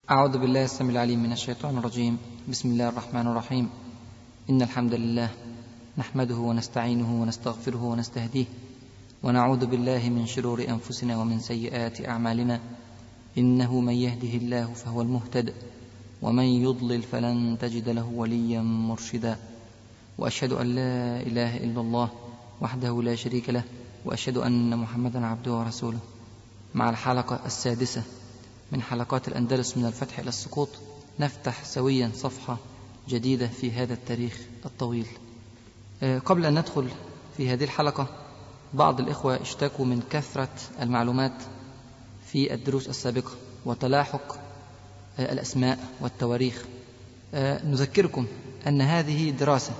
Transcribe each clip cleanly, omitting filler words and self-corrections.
أعوذ بالله السميع العليم من الشيطان الرجيم. بسم الله الرحمن الرحيم. إن الحمد لله نحمده ونستعينه ونستغفره ونستهديه، ونعوذ بالله من شرور أنفسنا ومن سيئات أعمالنا، إنه من يهده الله فهو المهتد، ومن يضلل فلن تجد له وليا مرشدا. وأشهد أن لا إله إلا الله وحده لا شريك له، وأشهد أن محمدا عبده ورسوله. مع الحلقة السادسة من حلقات الأندلس من الفتح إلى السقوط، نفتح سويا صفحة جديدة في هذا التاريخ الطويل. قبل أن ندخل في هذه الحلقة، بعض الإخوة اشتكوا من كثرة المعلومات في الدروس السابقة وتلاحق الأسماء والتواريخ. نذكركم أن هذه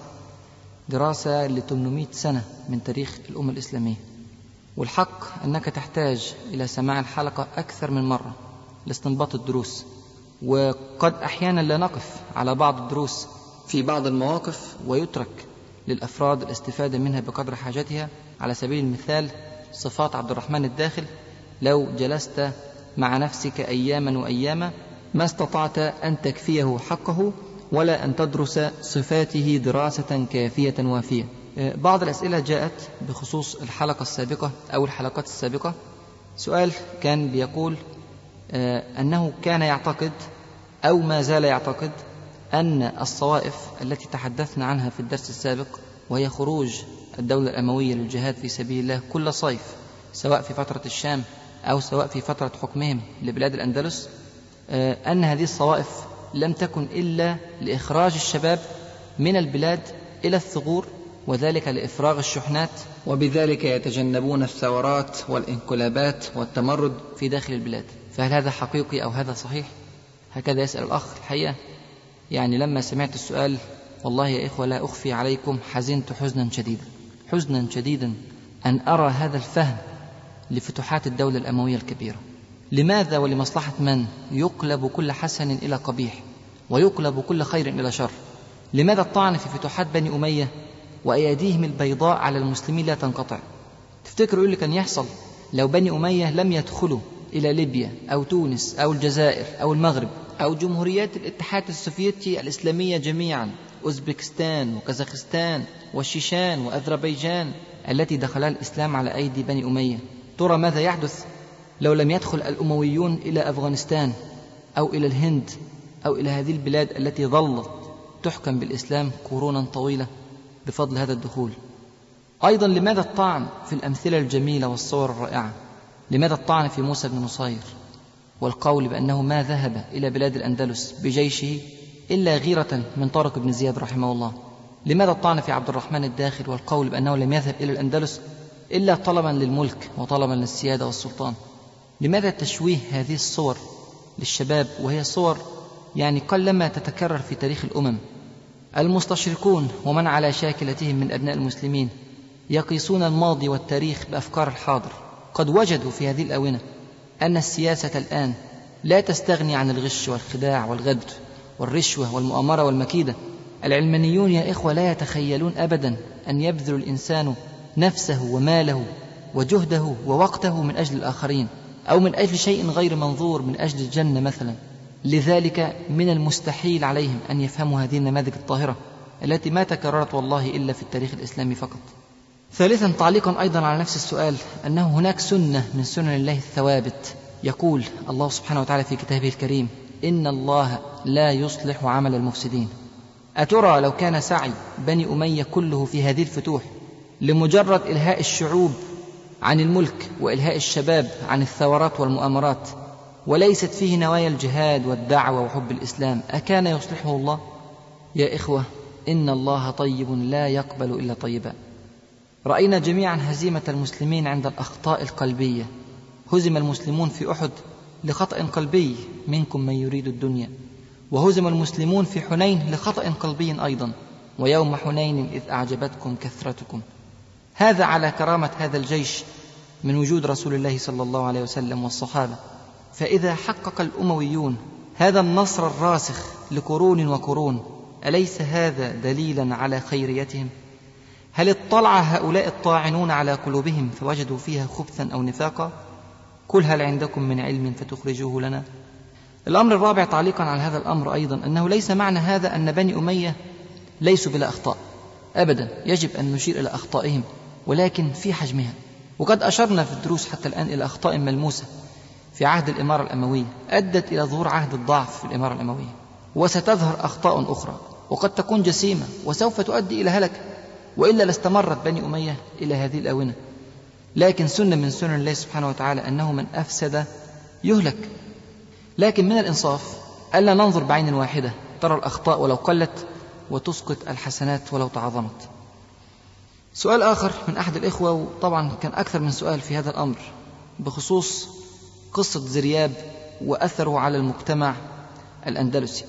دراسة ل800 سنة من تاريخ الأمة الإسلامية، والحق أنك تحتاج إلى سماع الحلقة أكثر من مرة لاستنباط الدروس، وقد أحيانا لا نقف على بعض الدروس في بعض المواقف ويترك للأفراد الاستفادة منها بقدر حاجتها. على سبيل المثال صفات عبد الرحمن الداخل، لو جلست مع نفسك أياما وأياما ما استطعت أن تكفيه حقه ولا أن تدرس صفاته دراسة كافية وافية. بعض الأسئلة جاءت بخصوص الحلقة السابقة أو الحلقات السابقة. سؤال كان بيقول أنه كان يعتقد أو ما زال يعتقد أن الصوائف التي تحدثنا عنها في الدرس السابق، وهي خروج الدولة الأموية للجهاد في سبيل الله كل صيف، سواء في فترة الشام أو سواء في فترة حكمهم لبلاد الأندلس، أن هذه الصوائف لم تكن إلا لإخراج الشباب من البلاد إلى الثغور، وذلك لإفراغ الشحنات، وبذلك يتجنبون الثورات والانقلابات والتمرد في داخل البلاد. فهل هذا حقيقي أو هذا صحيح؟ هكذا يسأل الأخ. الحقيقة يعني لما سمعت السؤال والله يا إخوة لا أخفي عليكم حزنت حزنا شديدا أن أرى هذا الفهم لفتوحات الدولة الأموية الكبيرة. لماذا ولمصلحة من يقلب كل حسن إلى قبيح ويقلب كل خير إلى شر؟ لماذا الطعن في فتوحات بني أمية وأيديهم البيضاء على المسلمين لا تنقطع؟ تفتكروا إيه اللي كان يحصل لو بني أمية لم يدخلوا إلى ليبيا أو تونس أو الجزائر أو المغرب أو جمهوريات الاتحاد السوفيتي الإسلامية جميعا، أوزبكستان وكازاخستان والشيشان وأذربيجان التي دخلها الإسلام على أيدي بني أمية؟ ترى ماذا يحدث لو لم يدخل الأمويون إلى أفغانستان أو إلى الهند أو إلى هذه البلاد التي ظلت تحكم بالإسلام قرونا طويلة بفضل هذا الدخول؟ أيضا لماذا الطعن في الأمثلة الجميلة والصور الرائعة؟ لماذا الطعن في موسى بن نصير والقول بأنه ما ذهب إلى بلاد الأندلس بجيشه إلا غيرة من طارق بن زياد رحمه الله؟ لماذا الطعن في عبد الرحمن الداخل والقول بأنه لم يذهب إلى الأندلس إلا طلبا للملك وطلبا للسيادة والسلطان؟ لماذا تشويه هذه الصور للشباب وهي صور يعني قلما تتكرر في تاريخ الأمم؟ المستشرقون ومن على شاكلتهم من أبناء المسلمين يقيسون الماضي والتاريخ بأفكار الحاضر. قد وجدوا في هذه الآونة أن السياسة الآن لا تستغني عن الغش والخداع والغدر والرشوة والمؤامرة والمكيدة. العلمانيون يا إخوة لا يتخيلون أبدا أن يبذل الإنسان نفسه وماله وجهده ووقته من أجل الآخرين أو من أجل شيء غير منظور، من أجل الجنة مثلا. لذلك من المستحيل عليهم أن يفهموا هذه النماذج الطاهرة التي ما تكررت والله إلا في التاريخ الإسلامي فقط. ثالثا، تعليقا أيضا على نفس السؤال، أنه هناك سنة من سنن الله الثوابت، يقول الله سبحانه وتعالى في كتابه الكريم: إن الله لا يصلح عمل المفسدين. أترى لو كان سعي بني أمية كله في هذه الفتوح لمجرد إلهاء الشعوب عن الملك وإلهاء الشباب عن الثورات والمؤامرات، وليست فيه نوايا الجهاد والدعوة وحب الإسلام، أكان يصلحه الله؟ يا إخوة إن الله طيب لا يقبل إلا طيبا. رأينا جميعا هزيمة المسلمين عند الأخطاء القلبية. هزم المسلمون في أحد لخطأ قلبي، منكم من يريد الدنيا، وهزم المسلمون في حنين لخطأ قلبي أيضا، ويوم حنين إذ أعجبتكم كثرتكم. هذا على كرامة هذا الجيش من وجود رسول الله صلى الله عليه وسلم والصحابة. فإذا حقق الأمويون هذا النصر الراسخ لقرون وقرون، أليس هذا دليلا على خيريتهم؟ هل اطلع هؤلاء الطاعنون على قلوبهم فوجدوا فيها خبثا أو نفاقا؟ قل هل عندكم من علم فتخرجوه لنا؟ الأمر الرابع تعليقا على هذا الأمر أيضا أنه ليس معنى هذا أن بني أمية ليسوا بلا أخطاء أبدا، يجب أن نشير إلى أخطائهم ولكن في حجمها. وقد أشرنا في الدروس حتى الآن إلى أخطاء ملموسة في عهد الإمارة الأموية أدت إلى ظهور عهد الضعف في الإمارة الأموية، وستظهر أخطاء أخرى وقد تكون جسيمة وسوف تؤدي إلى هلك، وإلا لاستمرت بني أمية إلى هذه الآونة. لكن سنة من سنن الله سبحانه وتعالى أنه من أفسد يهلك. لكن من الإنصاف ألا ننظر بعين واحدة ترى الأخطاء ولو قلت وتسقط الحسنات ولو تعظمت. سؤال آخر من أحد الإخوة، وطبعا كان أكثر من سؤال في هذا الأمر، بخصوص قصة زرياب وأثره على المجتمع الأندلسي.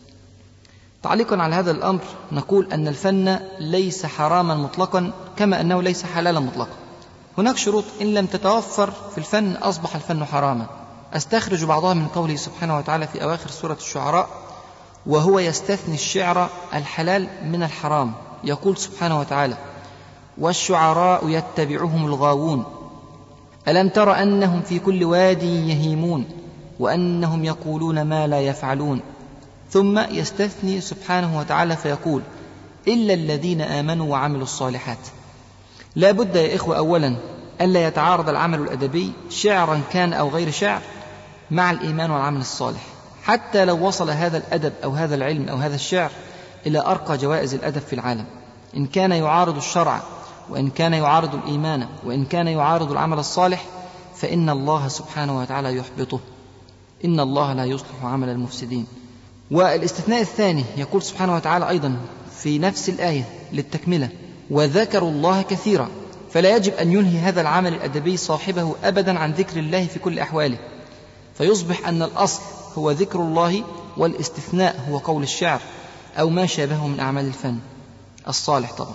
تعليقا على هذا الأمر نقول أن الفن ليس حراما مطلقا كما أنه ليس حلالا مطلقا. هناك شروط إن لم تتوفر في الفن أصبح الفن حراما. أستخرج بعضها من قوله سبحانه وتعالى في أواخر سورة الشعراء: وهو يستثني الشعر الحلال من الحرام. يقول سبحانه وتعالى: والشعراء يتبعهم الغاوون ألم تر أنهم في كل واد يهيمون وأنهم يقولون ما لا يفعلون. ثم يستثني سبحانه وتعالى فيقول: إلا الذين آمنوا وعملوا الصالحات. لا بد يا إخوة أولا ألا يتعارض العمل الأدبي شعرا كان أو غير شعر مع الإيمان والعمل الصالح، حتى لو وصل هذا الأدب أو هذا العلم أو هذا الشعر إلى أرقى جوائز الأدب في العالم. إن كان يعارض الشرع، وإن كان يعارض الإيمان، وإن كان يعارض العمل الصالح، فإن الله سبحانه وتعالى يحبطه. إن الله لا يصلح عمل المفسدين. والاستثناء الثاني يقول سبحانه وتعالى أيضا في نفس الآية للتكملة: وذكروا الله كثيرا. فلا يجب أن ينهي هذا العمل الأدبي صاحبه أبدا عن ذكر الله في كل أحواله، فيصبح أن الأصل هو ذكر الله، والاستثناء هو قول الشعر أو ما شابهه من أعمال الفن الصالح طبعا.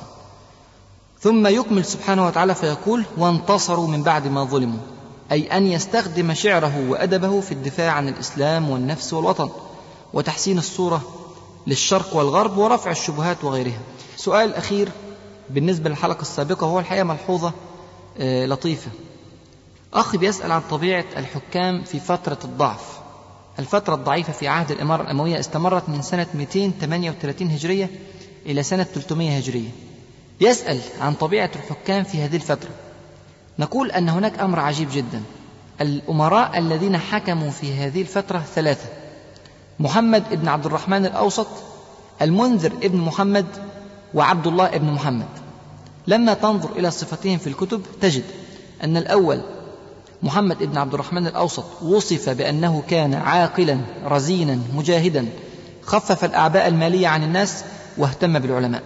ثم يكمل سبحانه وتعالى فيقول: وانتصروا من بعد ما ظلموا، أي أن يستخدم شعره وأدبه في الدفاع عن الإسلام والنفس والوطن، وتحسين الصورة للشرق والغرب، ورفع الشبهات وغيرها. سؤال أخير بالنسبة للحلقة السابقة، هو الحقيقة ملحوظة لطيفة. أخي بيسأل عن طبيعة الحكام في فترة الضعف. الفترة الضعيفة في عهد الإمارة الأموية استمرت من سنة 238 هجرية إلى سنة 300 هجرية. يسأل عن طبيعة الحكام في هذه الفترة. نقول أن هناك أمر عجيب جدا. الأمراء الذين حكموا في هذه الفترة ثلاثة: محمد ابن عبد الرحمن الأوسط، المنذر ابن محمد، وعبد الله ابن محمد. لما تنظر إلى صفتهم في الكتب تجد أن الأول محمد ابن عبد الرحمن الأوسط وصف بأنه كان عاقلا رزينا مجاهدا، خفف الأعباء المالية عن الناس واهتم بالعلماء.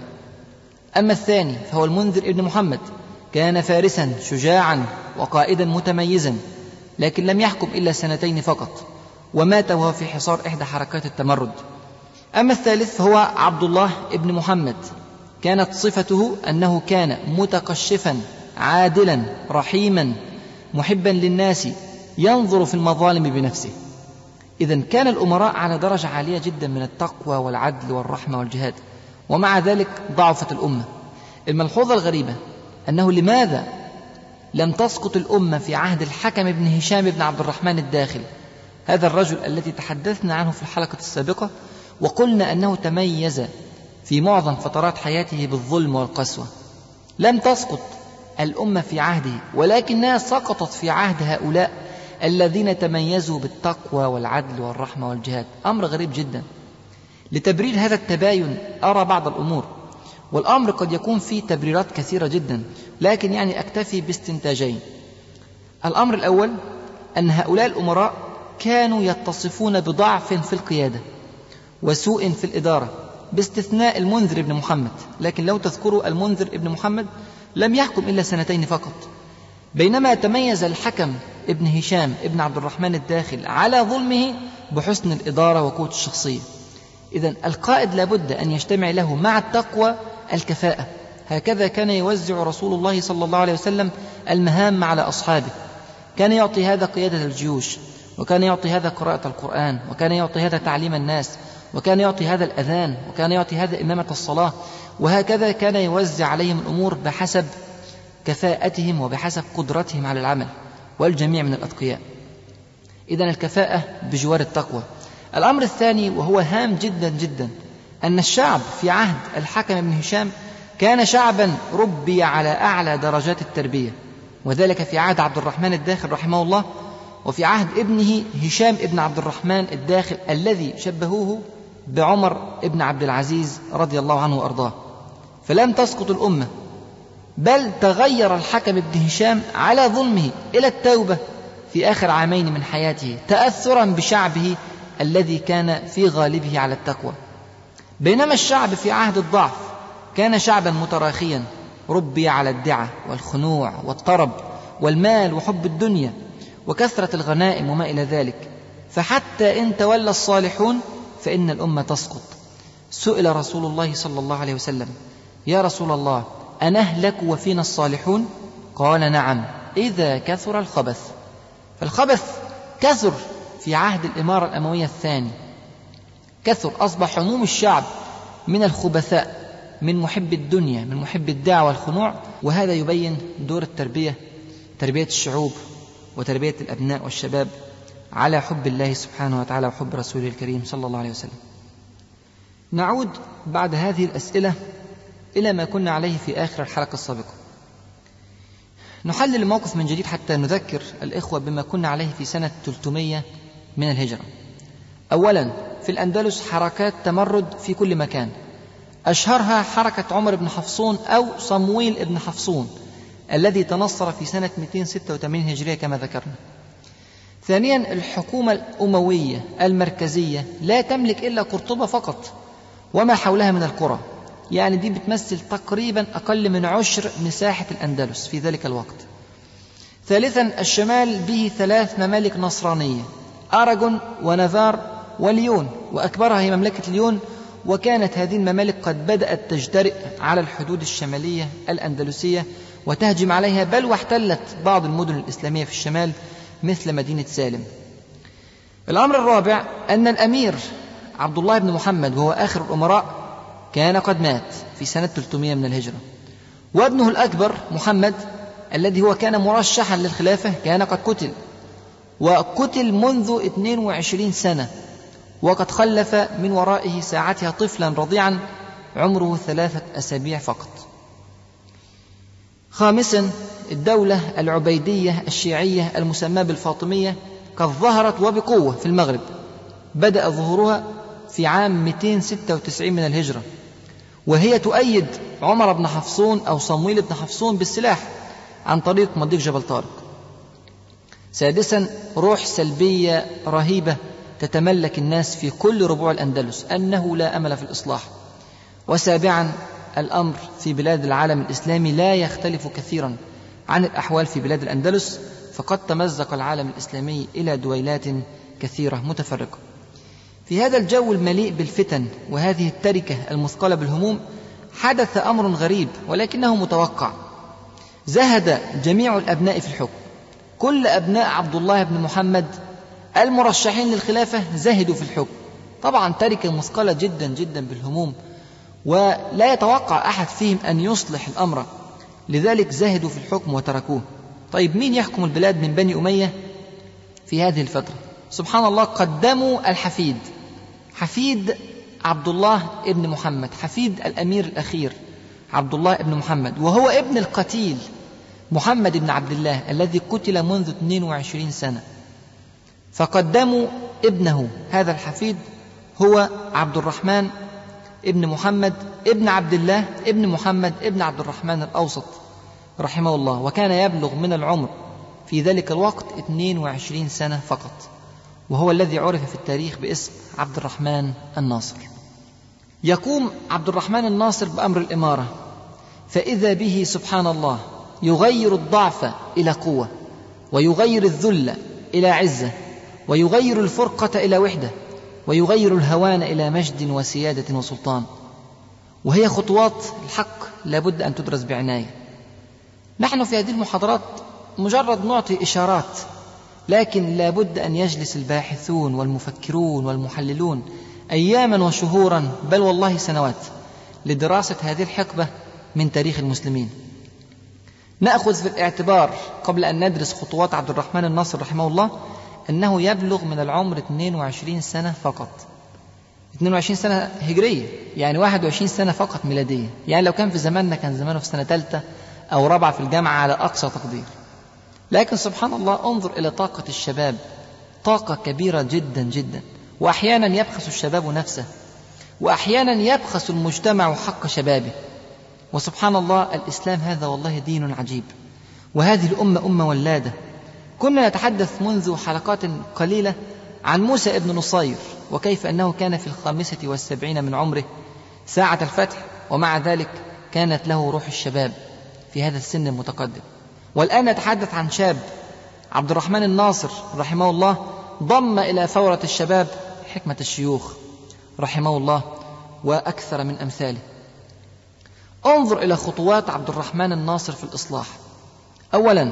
أما الثاني فهو المنذر ابن محمد، كان فارسا شجاعا وقائدا متميزا، لكن لم يحكم إلا 2 فقط، ومات وهو في حصار إحدى حركات التمرد. أما الثالث فهو عبد الله ابن محمد، كانت صفته أنه كان متقشفا عادلا رحيما محبا للناس، ينظر في المظالم بنفسه. إذن كان الأمراء على درجة عالية جدا من التقوى والعدل والرحمة والجهاد، ومع ذلك ضعفت الأمة. الملحوظة الغريبة أنه لماذا لم تسقط الأمة في عهد الحكم بن هشام بن عبد الرحمن الداخل، هذا الرجل الذي تحدثنا عنه في الحلقة السابقة وقلنا أنه تميز في معظم فترات حياته بالظلم والقسوة. لم تسقط الأمة في عهده، ولكنها سقطت في عهد هؤلاء الذين تميزوا بالتقوى والعدل والرحمة والجهاد. أمر غريب جدا. لتبرير هذا التباين أرى بعض الأمور، والأمر قد يكون فيه تبريرات كثيرة جدا، لكن أكتفي باستنتاجين. الأمر الأول أن هؤلاء الأمراء كانوا يتصفون بضعف في القيادة وسوء في الإدارة، باستثناء المنذر ابن محمد. لكن لو تذكروا المنذر ابن محمد لم يحكم إلا 2 فقط، بينما تميز الحكم ابن هشام ابن عبد الرحمن الداخل على ظلمه بحسن الإدارة وقوة الشخصية. إذن القائد لابد أن يجتمع له مع التقوى الكفاءة. هكذا كان يوزع رسول الله صلى الله عليه وسلم المهام على أصحابه. كان يعطي هذا قيادة الجيوش، وكان يعطي هذا قراءة القرآن، وكان يعطي هذا تعليم الناس، وكان يعطي هذا الأذان، وكان يعطي هذا إمامة الصلاة، وهكذا كان يوزع عليهم الأمور بحسب كفاءتهم وبحسب قدرتهم على العمل، والجميع من الأتقياء. إذن الكفاءة بجوار التقوى. الأمر الثاني وهو هام جدا جدا، أن الشعب في عهد الحكم بن هشام كان شعبا ربي على أعلى درجات التربية، وذلك في عهد عبد الرحمن الداخل رحمه الله، وفي عهد ابنه هشام ابن عبد الرحمن الداخل الذي شبهوه بعمر ابن عبد العزيز رضي الله عنه وأرضاه. فلم تسقط الأمة، بل تغير الحكم بن هشام على ظلمه إلى التوبة في آخر عامين من حياته، تأثرا بشعبه الذي كان في غالبه على التقوى. بينما الشعب في عهد الضعف كان شعبا متراخيا ربي على الدعة والخنوع والطرب والمال وحب الدنيا وكثرة الغنائم وما إلى ذلك، فحتى إن تولى الصالحون فإن الأمة تسقط. سئل رسول الله صلى الله عليه وسلم: يا رسول الله، أنهلك وفينا الصالحون؟ قال: نعم، إذا كثر الخبث. فالخبث كثر في عهد الإمارة الأموية الثاني، كثر، أصبح عموم الشعب من الخبثاء، من محب الدنيا، من محب الدعوة والخنوع. وهذا يبين دور التربية، تربية الشعوب وتربية الأبناء والشباب على حب الله سبحانه وتعالى وحب رسوله الكريم صلى الله عليه وسلم. نعود بعد هذه الأسئلة إلى ما كنا عليه في آخر الحلقة السابقة. نحلل الموقف من جديد حتى نذكر الإخوة بما كنا عليه في سنة 300 من الهجرة. أولا، في الأندلس حركات تمرد في كل مكان، أشهرها حركة عمر بن حفصون أو صمويل بن حفصون الذي تنصر في سنة 286 هجرية كما ذكرنا. ثانيا، الحكومة الأموية المركزية لا تملك إلا قرطبة فقط وما حولها من القرى، يعني دي بتمثل تقريبا أقل من 10 مساحة الأندلس في ذلك الوقت. ثالثا، الشمال به 3 ممالك نصرانية، أراغون ونافار وليون، وأكبرها هي مملكة ليون، وكانت هذه الممالك قد بدأت تجترئ على الحدود الشمالية الأندلسية وتهجم عليها، بل واحتلت بعض المدن الإسلامية في الشمال مثل مدينة سالم. الأمر الرابع، أن الأمير عبد الله بن محمد وهو آخر الأمراء كان قد مات في سنة 300 من الهجرة، وابنه الأكبر محمد الذي هو كان مرشحا للخلافة كان قد قتل، وقتل منذ 22 سنة، وقد خلف من ورائه ساعتها طفلا رضيعا عمره 3 أسابيع فقط. خامسا، الدولة العبيدية الشيعية المسماة بالفاطمية قد ظهرت وبقوة في المغرب، بدأ ظهورها في عام 296 من الهجرة، وهي تؤيد عمر بن حفصون أو صمويل بن حفصون بالسلاح عن طريق مضيق جبل طارق. سادسا، روح سلبية رهيبة تتملك الناس في كل ربوع الأندلس أنه لا أمل في الإصلاح. وسابعا، الأمر في بلاد العالم الإسلامي لا يختلف كثيرا عن الأحوال في بلاد الأندلس، فقد تمزق العالم الإسلامي إلى دويلات كثيرة متفرقة. في هذا الجو المليء بالفتن وهذه التركة المثقلة بالهموم حدث أمر غريب ولكنه متوقع. زهد جميع الأبناء في الحكم، كل أبناء عبد الله بن محمد المرشحين للخلافة زهدوا في الحكم. طبعا تركة مثقلة جدا جدا بالهموم، ولا يتوقع أحد فيهم أن يصلح الأمر، لذلك زهدوا في الحكم وتركوه. طيب مين يحكم البلاد من بني أمية في هذه الفترة؟ سبحان الله، قدموا الحفيد، حفيد عبد الله ابن محمد، حفيد الأمير الأخير عبد الله ابن محمد، وهو ابن القتيل محمد بن عبد الله الذي قتل منذ 22 سنة. فقدموا ابنه هذا الحفيد هو عبد الرحمن ابن محمد ابن عبد الله ابن محمد ابن عبد الرحمن الأوسط رحمه الله، وكان يبلغ من العمر في ذلك الوقت 22 سنة فقط، وهو الذي عرف في التاريخ باسم عبد الرحمن الناصر. يقوم عبد الرحمن الناصر بأمر الإمارة، فإذا به سبحان الله يغير الضعف إلى قوة، ويغير الذل إلى عزة، ويغير الفرقة إلى وحدة، ويغير الهوان إلى مجد وسيادة وسلطان. وهي خطوات الحق لابد أن تدرس بعناية. نحن في هذه المحاضرات مجرد نعطي إشارات، لكن لابد أن يجلس الباحثون والمفكرون والمحللون أياما وشهورا بل والله سنوات لدراسة هذه الحقبة من تاريخ المسلمين. نأخذ في الاعتبار قبل أن ندرس خطوات عبد الرحمن الناصر رحمه الله أنه يبلغ من العمر 22 سنة فقط. 22 سنة هجرية، يعني 21 سنة فقط ميلادية. يعني لو كان في زماننا كان زمانه في سنة 3 أو 4 في الجامعة على أقصى تقدير. لكن سبحان الله، انظر إلى طاقة الشباب، طاقة كبيرة جدا جدا. وأحيانا يبخس الشباب نفسه، وأحيانا يبخس المجتمع حق شبابه. وسبحان الله، الإسلام هذا والله دين عجيب، وهذه الأمة أمة ولادة. كنا نتحدث منذ حلقات قليلة عن موسى ابن نصير، وكيف أنه كان في 75 من عمره ساعة الفتح، ومع ذلك كانت له روح الشباب في هذا السن المتقدم. والآن نتحدث عن شاب عبد الرحمن الناصر رحمه الله، ضم إلى ثورة الشباب حكمة الشيوخ رحمه الله وأكثر من أمثاله. انظر إلى خطوات عبد الرحمن الناصر في الإصلاح. أولا،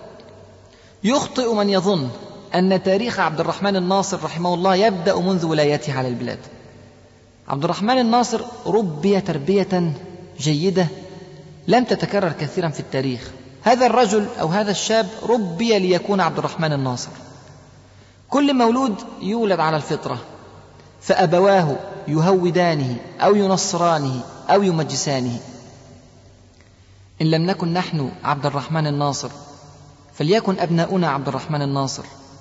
يخطئ من يظن أن تاريخ عبد الرحمن الناصر رحمه الله يبدأ منذ ولايته على البلاد. عبد الرحمن الناصر ربي تربية جيدة لم تتكرر كثيرا في التاريخ. هذا الرجل أو هذا الشاب ربي ليكون عبد الرحمن الناصر. كل مولود يولد على الفطرة، فأبواه يهودانه أو ينصرانه أو يمجسانه. إن لم نكن نحن عبد الرحمن الناصر فليكن أبناؤنا عبد الرحمن الناصر.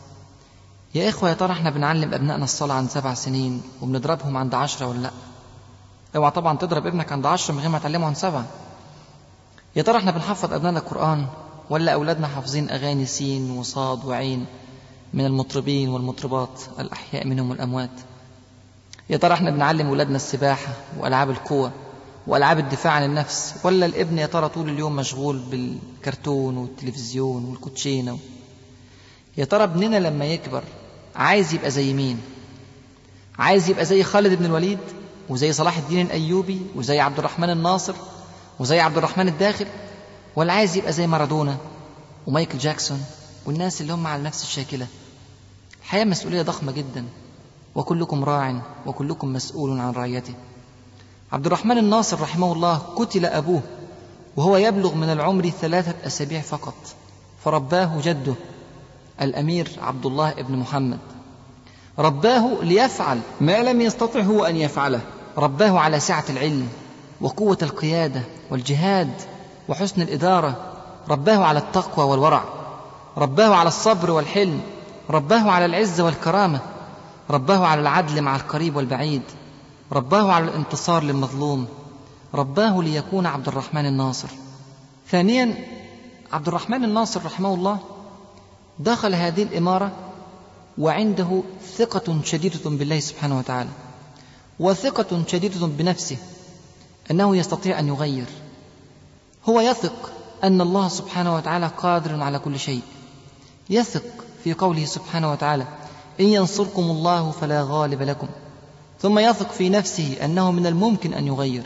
يا إخوة، يا ترى احنا بنعلم أبنائنا الصلاة عند 7 سنين وبنضربهم عند 10 ولا لا؟ اوعى طبعا تضرب ابنك عند 10 من غير ما تعلمه عند 7. يا ترى احنا بنحفظ أبنائنا القرآن ولا أولادنا حافظين أغاني سين وصاد وعين من المطربين والمطربات الأحياء منهم والأموات؟ يا ترى احنا بنعلم أولادنا السباحة وألعاب القوة وألعاب الدفاع عن النفس، ولا الابن يا ترى طول اليوم مشغول بالكرتون والتلفزيون والكوتشينة؟ يا ترى ابننا لما يكبر عايز يبقى زي مين؟ عايز يبقى زي خالد بن الوليد وزي صلاح الدين الأيوبي وزي عبد الرحمن الناصر وزي عبد الرحمن الداخل، ولا عايز يبقى زي مارادونا ومايكل جاكسون والناس اللي هم على نفس الشاكلة؟ الحياة مسؤولية ضخمة جدا، وكلكم راع وكلكم مسؤول عن رعيته. عبد الرحمن الناصر رحمه الله قتل أبوه وهو يبلغ من العمر 3 أسابيع فقط، فرباه جده الأمير عبد الله ابن محمد. رباه ليفعل ما لم يستطع هو أن يفعله. رباه على سعة العلم وقوة القيادة والجهاد وحسن الإدارة. رباه على التقوى والورع. رباه على الصبر والحلم. رباه على العزة والكرامة. رباه على العدل مع القريب والبعيد. رباه على الانتصار للمظلوم. رباه ليكون عبد الرحمن الناصر. ثانيا، عبد الرحمن الناصر رحمه الله دخل هذه الإمارة وعنده ثقة شديدة بالله سبحانه وتعالى، وثقة شديدة بنفسه أنه يستطيع أن يغير. هو يثق أن الله سبحانه وتعالى قادر على كل شيء، يثق في قوله سبحانه وتعالى: إن ينصركم الله فلا غالب لكم. ثم يثق في نفسه أنه من الممكن أن يغير.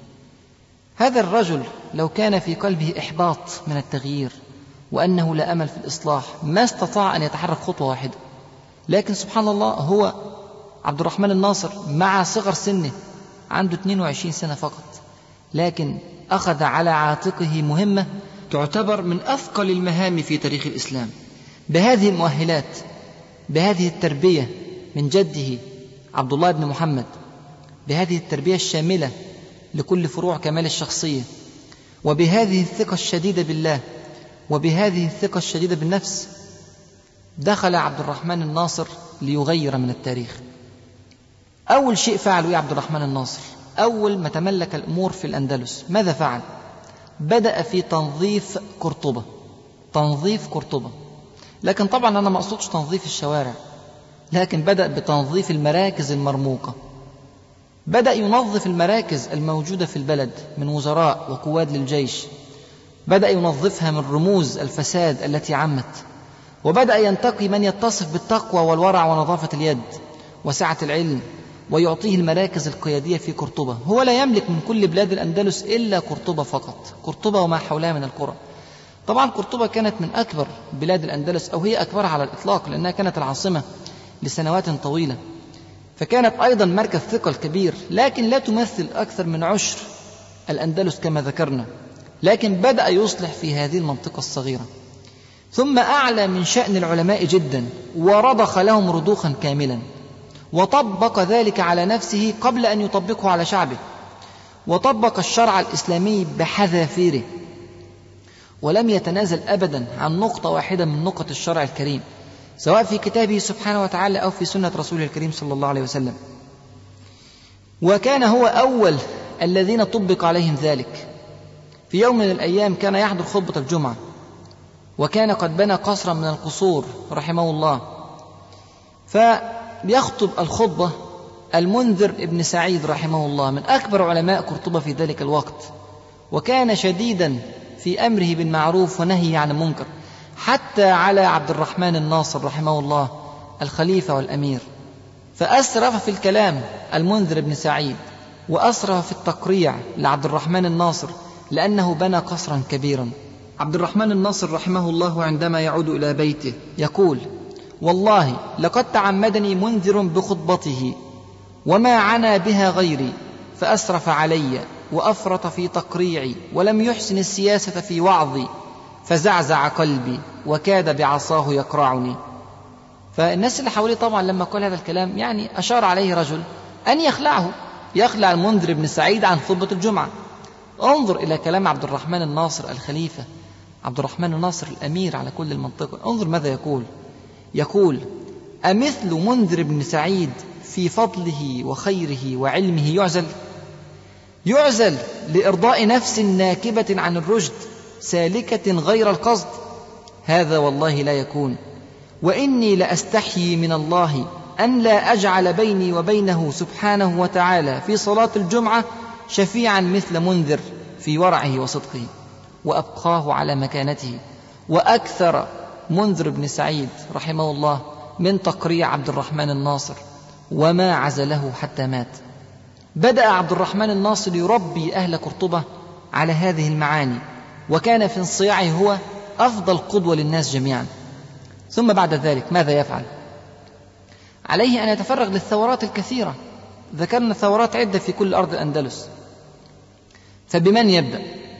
هذا الرجل لو كان في قلبه إحباط من التغيير وأنه لا أمل في الإصلاح ما استطاع أن يتحرك خطوة واحدة. لكن سبحان الله، هو عبد الرحمن الناصر مع صغر سنه عنده 22 سنة فقط، لكن أخذ على عاتقه مهمة تعتبر من أثقل المهام في تاريخ الإسلام. بهذه المؤهلات، بهذه التربية من جده عبد الله بن محمد، بهذه التربية الشاملة لكل فروع كمال الشخصية، وبهذه الثقة الشديدة بالله، وبهذه الثقة الشديدة بالنفس، دخل عبد الرحمن الناصر ليغير من التاريخ. أول شيء فعله يا عبد الرحمن الناصر أول ما تملك الأمور في الأندلس ماذا فعل؟ بدأ في تنظيف قرطبة. تنظيف قرطبة، لكن طبعا أنا ما أقصدش تنظيف الشوارع، لكن بدأ بتنظيف المراكز المرموقة. بدأ ينظف المراكز الموجودة في البلد من وزراء وقواد للجيش، بدأ ينظفها من رموز الفساد التي عمت، وبدأ ينتقي من يتصف بالتقوى والورع ونظافة اليد وسعة العلم، ويعطيه المراكز القيادية في قرطبة. هو لا يملك من كل بلاد الأندلس إلا قرطبة فقط، قرطبة وما حولها من القرى. طبعا قرطبة كانت من أكبر بلاد الأندلس، أو هي أكبرها على الإطلاق، لأنها كانت العاصمة لسنوات طويلة، فكانت أيضا مركز ثقل كبير، لكن لا تمثل أكثر من 10 الأندلس كما ذكرنا. لكن بدأ يصلح في هذه المنطقة الصغيرة. ثم أعلى من شأن العلماء جدا ورضخ لهم رضوخا كاملا، وطبق ذلك على نفسه قبل أن يطبقه على شعبه، وطبق الشرع الإسلامي بحذافيره، ولم يتنازل أبدا عن نقطة واحدة من نقط الشرع الكريم، سواء في كتابه سبحانه وتعالى أو في سنة رسوله الكريم صلى الله عليه وسلم. وكان هو أول الذين طبق عليهم ذلك. في يوم من الأيام كان يحضر خطبة الجمعة، وكان قد بنى قصرا من القصور رحمه الله، فيخطب الخطبة المنذر ابن سعيد رحمه الله، من أكبر علماء قرطبة في ذلك الوقت، وكان شديدا في أمره بالمعروف ونهيه عن المنكر، حتى على عبد الرحمن الناصر رحمه الله الخليفة والأمير. فأسرف في الكلام المنذر ابن سعيد، وأسرف في التقريع لعبد الرحمن الناصر، لأنه بنى قصرا كبيرا. عبد الرحمن الناصر رحمه الله عندما يعود إلى بيته يقول: والله لقد تعمدني منذر بخطبته وما عنا بها غيري، فأسرف علي وأفرط في تقريعي، ولم يحسن السياسة في وعظي، فزعزع قلبي وكاد بعصاه يقرعني. فالناس اللي حواليه طبعا لما قال هذا الكلام يعني أشار عليه رجل أن يخلع المنذر بن سعيد عن خطبة الجمعة. انظر إلى كلام عبد الرحمن الناصر الخليفة، عبد الرحمن الناصر الأمير على كل المنطقة. انظر ماذا يقول: أمثل منذر بن سعيد في فضله وخيره وعلمه يعزل لإرضاء نفس ناكبة عن الرشد سالكة غير القصد؟ هذا والله لا يكون، وإني لأستحيي من الله أن لا أجعل بيني وبينه سبحانه وتعالى في صلاة الجمعة شفيعا مثل منذر في ورعه وصدقه، وأبقاه على مكانته. وأكثر منذر بن سعيد رحمه الله من تقريع عبد الرحمن الناصر، وما عزله حتى مات. بدأ عبد الرحمن الناصر يربي أهل قرطبة على هذه المعاني، وكان في انصياعه هو أفضل قدوة للناس جميعا. ثم بعد ذلك ماذا يفعل؟ عليه أن يتفرغ للثورات الكثيرة، ذكرنا ثورات عدة في كل أرض الأندلس. فبمن يبدأ؟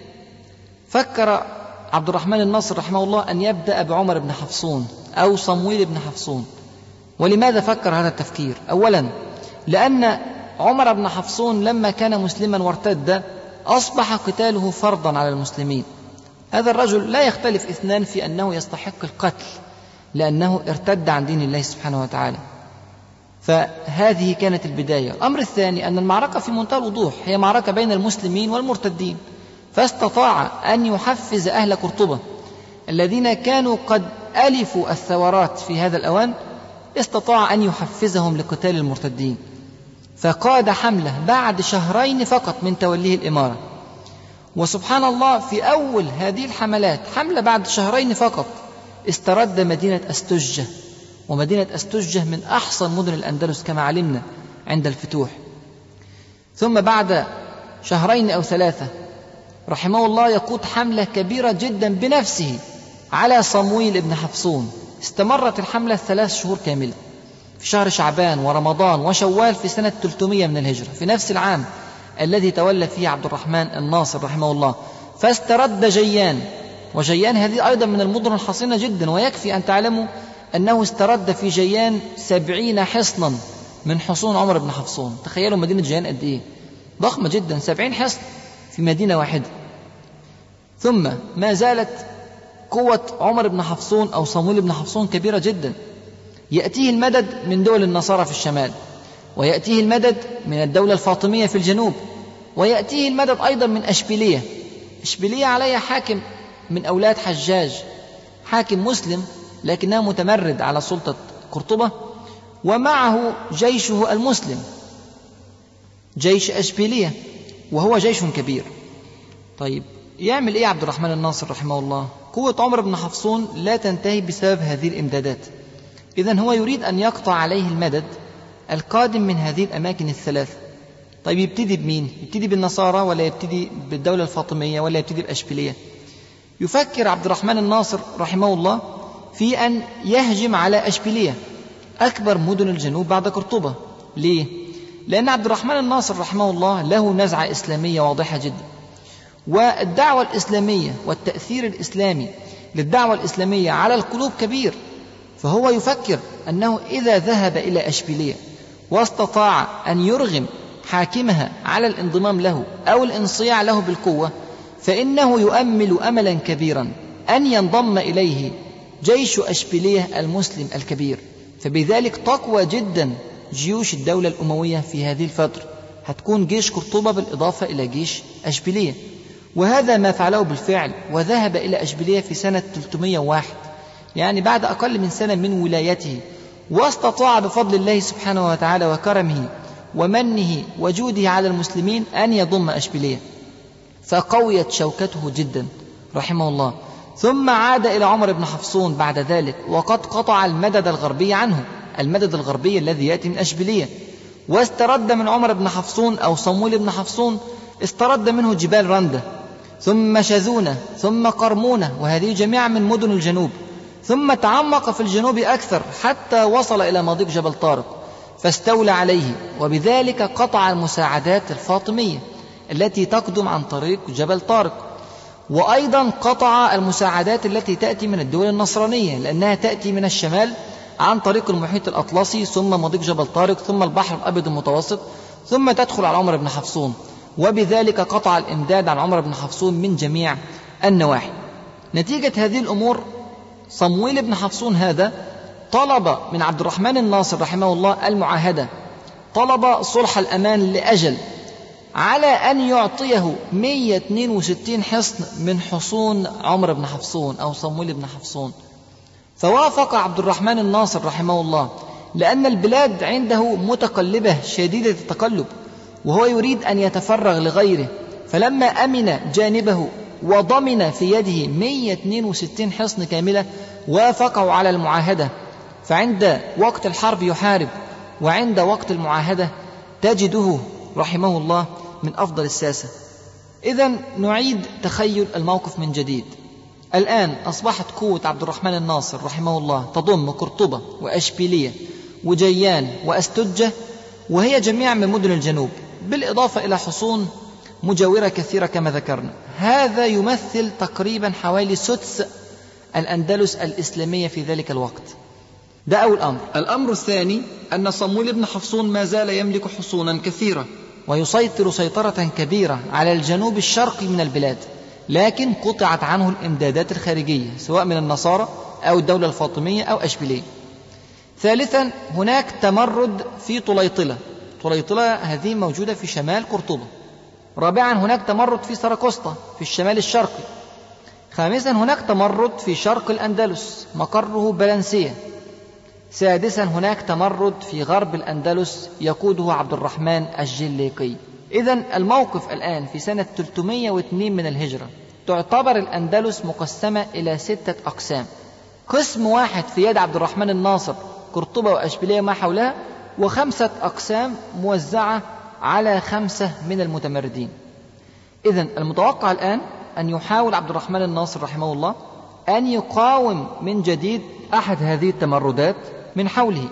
فكر عبد الرحمن الناصر رحمه الله أن يبدأ بعمر بن حفصون أو صمويل بن حفصون. ولماذا فكر هذا التفكير؟ أولا لأن عمر بن حفصون لما كان مسلما وارتد أصبح قتاله فرضا على المسلمين. هذا الرجل لا يختلف اثنان في أنه يستحق القتل، لأنه ارتد عن دين الله سبحانه وتعالى. فهذه كانت البداية. الأمر الثاني أن المعركة في منتهى الوضوح هي معركة بين المسلمين والمرتدين، فاستطاع أن يحفز أهل قرطبة الذين كانوا قد ألفوا الثورات في هذا الأوان، استطاع أن يحفزهم لقتال المرتدين. فقاد حملة بعد شهرين فقط من توليه الإمارة. وسبحان الله في أول هذه الحملات، حملة بعد شهرين فقط، استرد مدينة أستجة، ومدينة أستجة من أحسن مدن الأندلس كما علمنا عند الفتوح. ثم بعد شهرين أو ثلاثة رحمه الله يقود حملة كبيرة جدا بنفسه على صمويل بن حفصون. استمرت الحملة 3 شهور كاملة، في شهر شعبان ورمضان وشوال في سنة 300 من الهجرة، في نفس العام الذي تولى فيه عبد الرحمن الناصر رحمه الله. فاسترد جيان، وجيان هذه أيضا من المدن الحصينة جدا، ويكفي أن تعلموا أنه استرد في جيان 70 حصنا من حصون عمر بن حفصون. تخيلوا مدينة جيان قد إيه ضخمة جدا، 70 حصن في مدينة واحدة. ثم ما زالت قوة عمر بن حفصون أو صمويل بن حفصون كبيرة جدا. يأتيه المدد من دول النصارى في الشمال، ويأتيه المدد من الدولة الفاطمية في الجنوب، ويأتيه المدد أيضا من أشبيلية. أشبيلية عليها حاكم من أولاد حجاج، حاكم مسلم لكنه متمرد على سلطة قرطبة، ومعه جيشه المسلم، جيش أشبيلية، وهو جيش كبير. طيب يعمل إيه عبد الرحمن الناصر رحمه الله؟ قوة عمر بن حفصون لا تنتهي بسبب هذه الإمدادات، إذن هو يريد أن يقطع عليه المدد القادم من هذه الأماكن الثلاث. طيب يبتدي بمين؟ يبتدي بالنصارى ولا يبتدي بالدولة الفاطمية ولا يبتدي بأشبيلية؟ يفكر عبد الرحمن الناصر رحمه الله في أن يهجم على أشبيلية، أكبر مدن الجنوب بعد قرطبة. ليه؟ لأن عبد الرحمن الناصر رحمه الله له نزعة إسلامية واضحة جدا، والدعوة الإسلامية والتأثير الإسلامي للدعوة الإسلامية على القلوب كبير، فهو يفكر أنه إذا ذهب إلى أشبيلية واستطاع أن يرغم حاكمها على الانضمام له أو الانصياع له بالقوة، فإنه يؤمل أملا كبيرا أن ينضم إليه جيش أشبيلية المسلم الكبير، فبذلك تقوى جدا جيوش الدولة الأموية في هذه الفترة، هتكون جيش قرطبة بالإضافة إلى جيش أشبيلية. وهذا ما فعله بالفعل، وذهب إلى أشبيلية في سنة 301، يعني بعد أقل من سنة من ولايته، واستطاع بفضل الله سبحانه وتعالى وكرمه ومنه وجوده على المسلمين أن يضم أشبيلية، فقويت شوكته جدا رحمه الله. ثم عاد إلى عمر بن حفصون بعد ذلك، وقد قطع المدد الغربي عنه، المدد الغربي الذي يأتي من أشبيلية، واسترد من عمر بن حفصون أو صمويل بن حفصون، استرد منه جبال رندة، ثم شذونة، ثم قرمونة، وهذه جميعا من مدن الجنوب، ثم تعمق في الجنوب أكثر حتى وصل إلى مضيق جبل طارق فاستولى عليه، وبذلك قطع المساعدات الفاطمية التي تقدم عن طريق جبل طارق، وأيضا قطع المساعدات التي تأتي من الدول النصرانية، لأنها تأتي من الشمال عن طريق المحيط الأطلسي، ثم مضيق جبل طارق، ثم البحر الأبيض المتوسط، ثم تدخل على عمر بن حفصون، وبذلك قطع الإمداد عن عمر بن حفصون من جميع النواحي. نتيجة هذه الأمور صمويل بن حفصون هذا طلب من عبد الرحمن الناصر رحمه الله المعاهدة، طلب صلح الأمان لأجل على أن يعطيه 162 حصن من حصون عمر بن حفصون أو صمويل بن حفصون. فوافق عبد الرحمن الناصر رحمه الله، لأن البلاد عنده متقلبة شديدة التقلب، وهو يريد أن يتفرغ لغيره، فلما أمن جانبه وضمن في يده 162 حصن كاملة وافقوا على المعاهدة. فعند وقت الحرب يحارب، وعند وقت المعاهدة تجده رحمه الله من أفضل الساسة. إذن نعيد تخيل الموقف من جديد. الآن أصبحت قوة عبد الرحمن الناصر رحمه الله تضم قرطبة وأشبيلية وجيان وأستجة، وهي جميع من مدن الجنوب، بالإضافة إلى حصون مجاورة كثيرة كما ذكرنا. هذا يمثل تقريبا حوالي سدس الأندلس الإسلامية في ذلك الوقت. ده أول أمر. الأمر الثاني أن صمويل بن حفصون ما زال يملك حصونا كثيرة ويسيطر سيطرة كبيرة على الجنوب الشرقي من البلاد، لكن قطعت عنه الإمدادات الخارجية سواء من النصارى أو الدولة الفاطمية أو أشبيلية. ثالثا هناك تمرد في طليطلة، طليطلة هذه موجودة في شمال قرطبة. رابعا هناك تمرد في سراقسطة في الشمال الشرقي. خامسا هناك تمرد في شرق الأندلس مقره بلنسية. سادسا هناك تمرد في غرب الأندلس يقوده عبد الرحمن الجليقي. إذن الموقف الآن في سنة 302 من الهجرة، تعتبر الأندلس مقسمة إلى 6 أقسام. قسم واحد في يد عبد الرحمن الناصر، قرطبة وأشبيلية ما حولها، و5 أقسام موزعة على 5 من المتمردين. إذن المتوقع الآن أن يحاول عبد الرحمن الناصر رحمه الله أن يقاوم من جديد أحد هذه التمردات من حوله،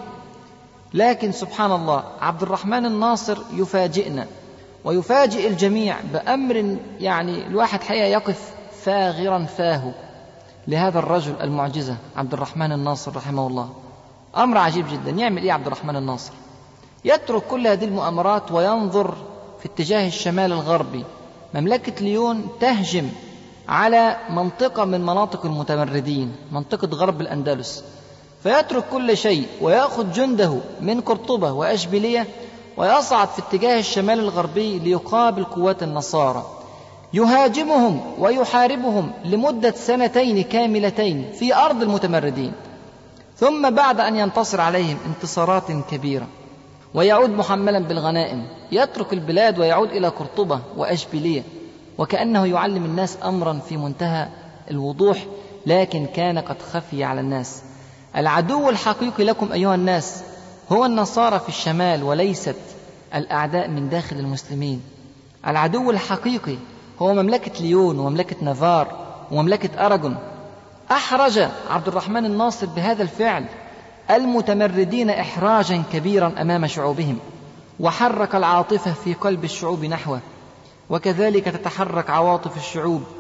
لكن سبحان الله عبد الرحمن الناصر يفاجئنا ويفاجئ الجميع بأمر يعني الواحد حقيقة يقف فاغرا فاه لهذا الرجل المعجزة عبد الرحمن الناصر رحمه الله. أمر عجيب جدا. يعمل إيه عبد الرحمن الناصر؟ يترك كل هذه المؤامرات وينظر في اتجاه الشمال الغربي. مملكة ليون تهجم على منطقة من مناطق المتمردين، منطقة غرب الأندلس، فيترك كل شيء ويأخذ جنده من قرطبة وأشبيلية ويصعد في اتجاه الشمال الغربي ليقابل قوات النصارى، يهاجمهم ويحاربهم لمدة 2 كاملتين في أرض المتمردين. ثم بعد أن ينتصر عليهم انتصارات كبيرة ويعود محملا بالغنائم، يترك البلاد ويعود إلى قرطبة وأشبيلية، وكأنه يعلم الناس أمرا في منتهى الوضوح، لكن كان قد خفي على الناس. العدو الحقيقي لكم أيها الناس هو النصارى في الشمال، وليست الأعداء من داخل المسلمين. العدو الحقيقي هو مملكة ليون ومملكة نافار ومملكة أراغون. أحرج عبد الرحمن الناصر بهذا الفعل المتمردين إحراجا كبيرا أمام شعوبهم، وحرك العاطفة في قلب الشعوب نحوه، وكذلك تتحرك عواطف الشعوب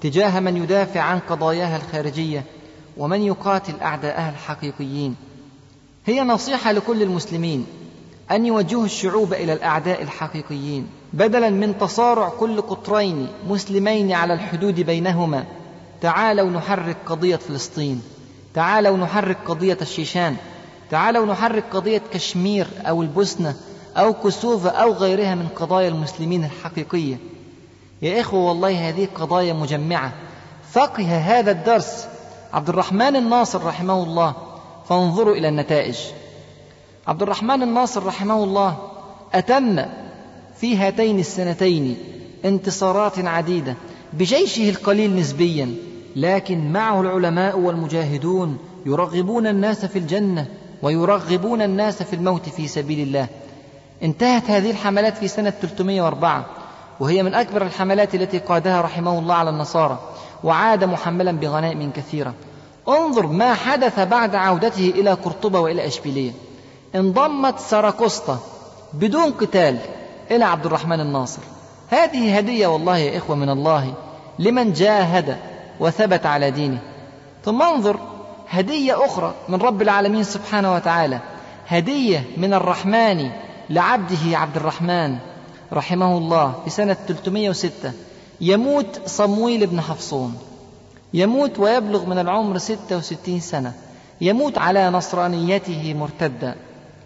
تجاه من يدافع عن قضاياها الخارجية ومن يقاتل أعداءها الحقيقيين. هي نصيحة لكل المسلمين أن يوجهوا الشعوب إلى الأعداء الحقيقيين بدلا من تصارع كل قطرين مسلمين على الحدود بينهما. تعالوا نحرك قضية فلسطين، تعالوا نحرك قضية الشيشان، تعالوا نحرك قضية كشمير أو البوسنة أو كوسوفا أو غيرها من قضايا المسلمين الحقيقية. يا إخوة، والله هذه قضايا مجمعة. فقه هذا الدرس عبد الرحمن الناصر رحمه الله، فانظروا إلى النتائج. عبد الرحمن الناصر رحمه الله أتم في هاتين السنتين انتصارات عديدة بجيشه القليل نسبيا، لكن معه العلماء والمجاهدون يرغبون الناس في الجنة ويرغبون الناس في الموت في سبيل الله. انتهت هذه الحملات في سنة 304، وهي من أكبر الحملات التي قادها رحمه الله على النصارى، وعاد محملا بغنائم كثيرة. انظر ما حدث بعد عودته إلى قرطبة وإلى إشبيلية. انضمت ساراكوستا بدون قتال إلى عبد الرحمن الناصر. هذه هدية والله يا إخوة من الله لمن جاهد وثبت على دينه. ثم انظر هدية أخرى من رب العالمين سبحانه وتعالى، هدية من الرحمن لعبده عبد الرحمن رحمه الله. في سنة 306 يموت صمويل بن حفصون، يموت ويبلغ من العمر 66 سنة، يموت على نصرانيته مرتدا.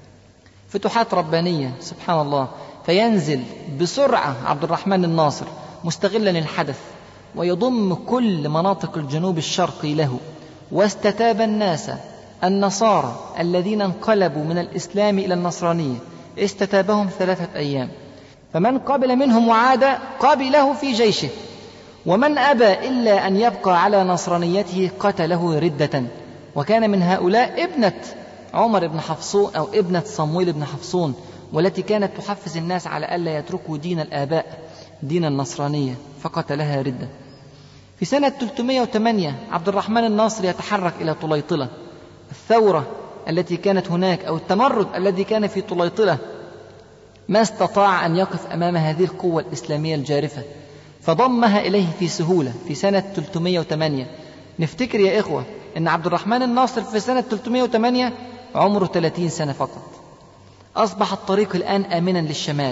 فتوحات ربانية سبحان الله. فينزل بسرعة عبد الرحمن الناصر مستغلا الحدث ويضم كل مناطق الجنوب الشرقي له، واستتاب الناس النصارى الذين انقلبوا من الإسلام إلى النصرانية، استتابهم 3 أيام. فمن قبل منهم وعاد قابله في جيشه، ومن أبى إلا أن يبقى على نصرانيته قتله ردة. وكان من هؤلاء ابنة عمر بن حفصون أو ابنة صمويل بن حفصون، والتي كانت تحفز الناس على ألا يتركوا دين الآباء دين النصرانية، فقتلها ردة. في سنة 308 عبد الرحمن الناصر يتحرك إلى طليطلة. الثورة التي كانت هناك أو التمرد الذي كان في طليطلة ما استطاع أن يقف أمام هذه القوة الإسلامية الجارفة، فضمها إليه في سهولة في سنة 308. نفتكر يا إخوة أن عبد الرحمن الناصر في سنة 308 عمره 30 سنة فقط. أصبح الطريق الآن آمنا للشمال،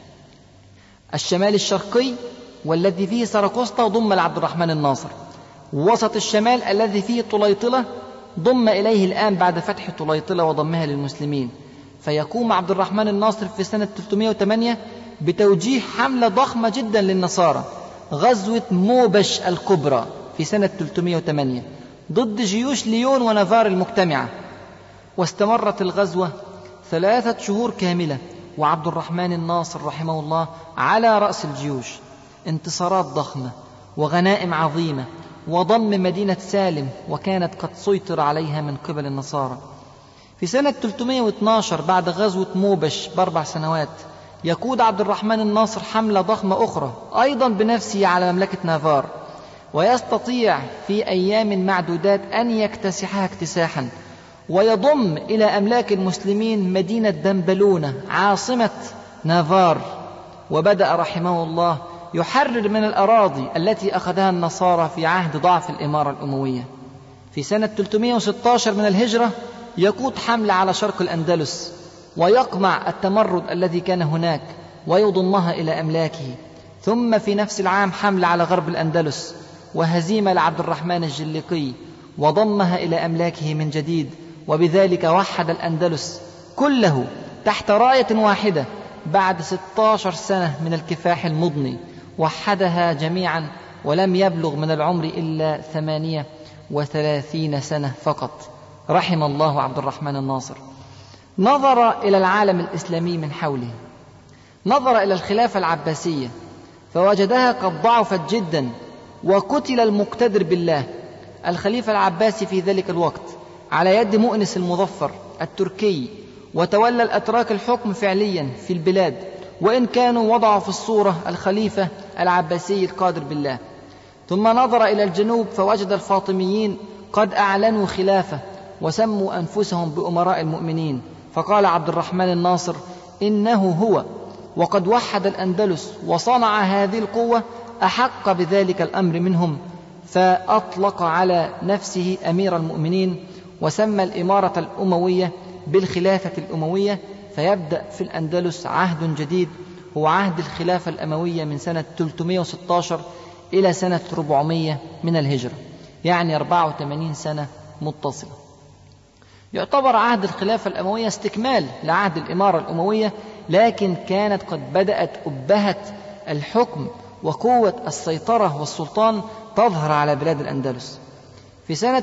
الشمال الشرقي والذي فيه ساراكوستا ضم لعبد الرحمن الناصر، وسط الشمال الذي فيه طليطلة ضم إليه الآن بعد فتح طليطلة وضمها للمسلمين. فيقوم عبد الرحمن الناصر في سنة 308 بتوجيه حملة ضخمة جدا للنصارى، غزوة موبش الكبرى في سنة 308 ضد جيوش ليون ونافار المجتمعة. واستمرت الغزوة 3 شهور كاملة، وعبد الرحمن الناصر رحمه الله على رأس الجيوش. انتصارات ضخمة وغنائم عظيمة، وضم مدينة سالم وكانت قد سيطر عليها من قبل النصارى. في سنة 312 بعد غزوة موبش ب4 سنوات يقود عبد الرحمن الناصر حملة ضخمة أخرى أيضا بنفسه على مملكة نافار، ويستطيع في أيام معدودات أن يكتسحها اكتساحا، ويضم إلى أملاك المسلمين مدينة دنبلونة عاصمة نافار. وبدأ رحمه الله يحرر من الأراضي التي أخذها النصارى في عهد ضعف الإمارة الأموية. في سنة 316 من الهجرة يقود حملة على شرق الأندلس، ويقمع التمرد الذي كان هناك ويضمها إلى أملاكه. ثم في نفس العام حملة على غرب الأندلس، وهزيمة لعبد الرحمن الجليقي وضمها إلى أملاكه من جديد، وبذلك وحد الأندلس كله تحت راية واحدة بعد 16 سنة من الكفاح المضني. وحدها جميعا ولم يبلغ من العمر إلا 38 سنة فقط. رحم الله عبد الرحمن الناصر. نظر إلى العالم الإسلامي من حوله، نظر إلى الخلافة العباسية فوجدها قد ضعفت جدا، وقتل المقتدر بالله الخليفة العباسي في ذلك الوقت على يد مؤنس المظفر التركي، وتولى الأتراك الحكم فعليا في البلاد، وإن كانوا وضعوا في الصورة الخليفة العباسي القادر بالله. ثم نظر إلى الجنوب فوجد الفاطميين قد أعلنوا خلافة وسموا أنفسهم بأمراء المؤمنين، فقال عبد الرحمن الناصر إنه هو، وقد وحد الأندلس وصنع هذه القوة، أحق بذلك الأمر منهم فأطلق على نفسه أمير المؤمنين، وسمى الإمارة الأموية بالخلافة الأموية. فيبدأ في الأندلس عهد جديد، هو عهد الخلافة الأموية من سنة 316 إلى سنة 400 من الهجرة، يعني 84 سنة متصلة. يعتبر عهد الخلافة الأموية استكمال لعهد الإمارة الأموية، لكن كانت قد بدأت أبهة الحكم وقوة السيطرة والسلطان تظهر على بلاد الأندلس. في سنة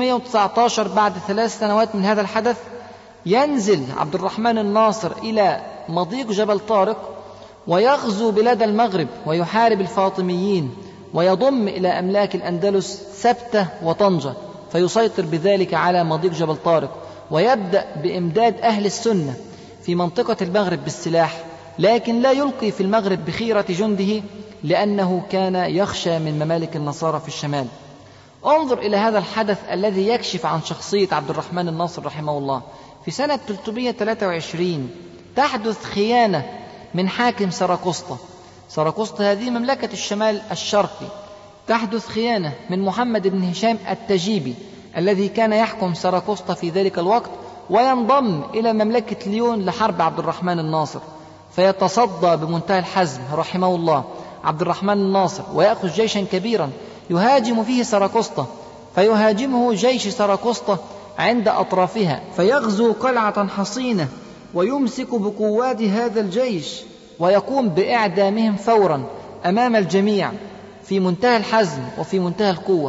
319 بعد 3 سنوات من هذا الحدث ينزل عبد الرحمن الناصر إلى مضيق جبل طارق ويغزو بلاد المغرب ويحارب الفاطميين، ويضم إلى أملاك الأندلس سبتة وطنجة، فيسيطر بذلك على مضيق جبل طارق، ويبدأ بإمداد أهل السنة في منطقة المغرب بالسلاح، لكن لا يلقي في المغرب بخيرة جنده لأنه كان يخشى من ممالك النصارى في الشمال. انظر إلى هذا الحدث الذي يكشف عن شخصية عبد الرحمن الناصر رحمه الله. في سنة 323 تحدث خيانة من حاكم سراقسطة. سراقسطة هذه مملكة الشمال الشرقي. تحدث خيانة من محمد بن هشام التجيبي الذي كان يحكم سراقسطة في ذلك الوقت، وينضم إلى مملكة ليون لحرب عبد الرحمن الناصر. فيتصدى بمنتهى الحزم رحمه الله عبد الرحمن الناصر ويأخذ جيشا كبيرا يهاجم فيه سراقسطة، فيهاجمه جيش سراقسطة عند أطرافها، فيغزو قلعة حصينة ويمسك بقوات هذا الجيش ويقوم بإعدامهم فورا أمام الجميع في منتهى الحزم وفي منتهى القوة.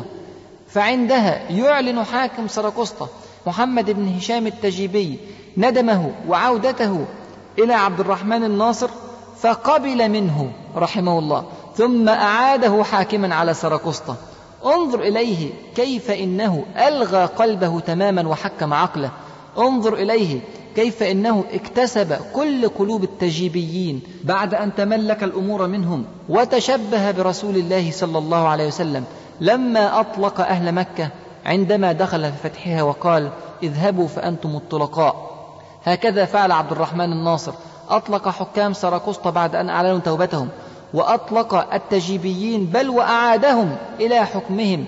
فعندها يعلن حاكم سراقسطة محمد بن هشام التجيبي ندمه وعودته إلى عبد الرحمن الناصر، فقبل منه رحمه الله، ثم أعاده حاكما على سراقسطة. انظر إليه كيف إنه ألغى قلبه تماما وحكم عقله. انظر إليه كيف إنه اكتسب كل قلوب التجيبيين بعد أن تملك الأمور منهم، وتشبه برسول الله صلى الله عليه وسلم لما أطلق أهل مكة عندما دخل في فتحها وقال: اذهبوا فأنتم الطلقاء. هكذا فعل عبد الرحمن الناصر، أطلق حكام سراقسطة بعد أن أعلنوا توبتهم، وأطلق التجيبيين بل وأعادهم إلى حكمهم،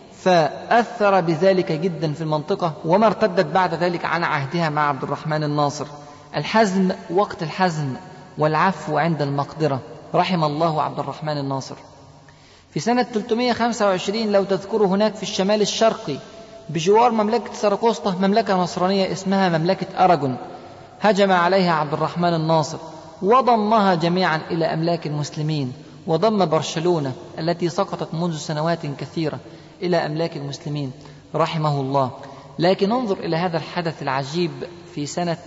فأثر بذلك جدا في المنطقة، وما ارتدت بعد ذلك عن عهدها مع عبد الرحمن الناصر. الحزم وقت الحزم والعفو عند المقدرة، رحم الله عبد الرحمن الناصر. في سنة 325 لو تذكروا هناك في الشمال الشرقي بجوار مملكة سراقسطة مملكة نصرانية اسمها مملكة أراجون، هجم عليها عبد الرحمن الناصر وضمها جميعا إلى أملاك المسلمين، وضم برشلونة التي سقطت منذ سنوات كثيرة إلى أملاك المسلمين رحمه الله. لكن انظر إلى هذا الحدث العجيب في سنة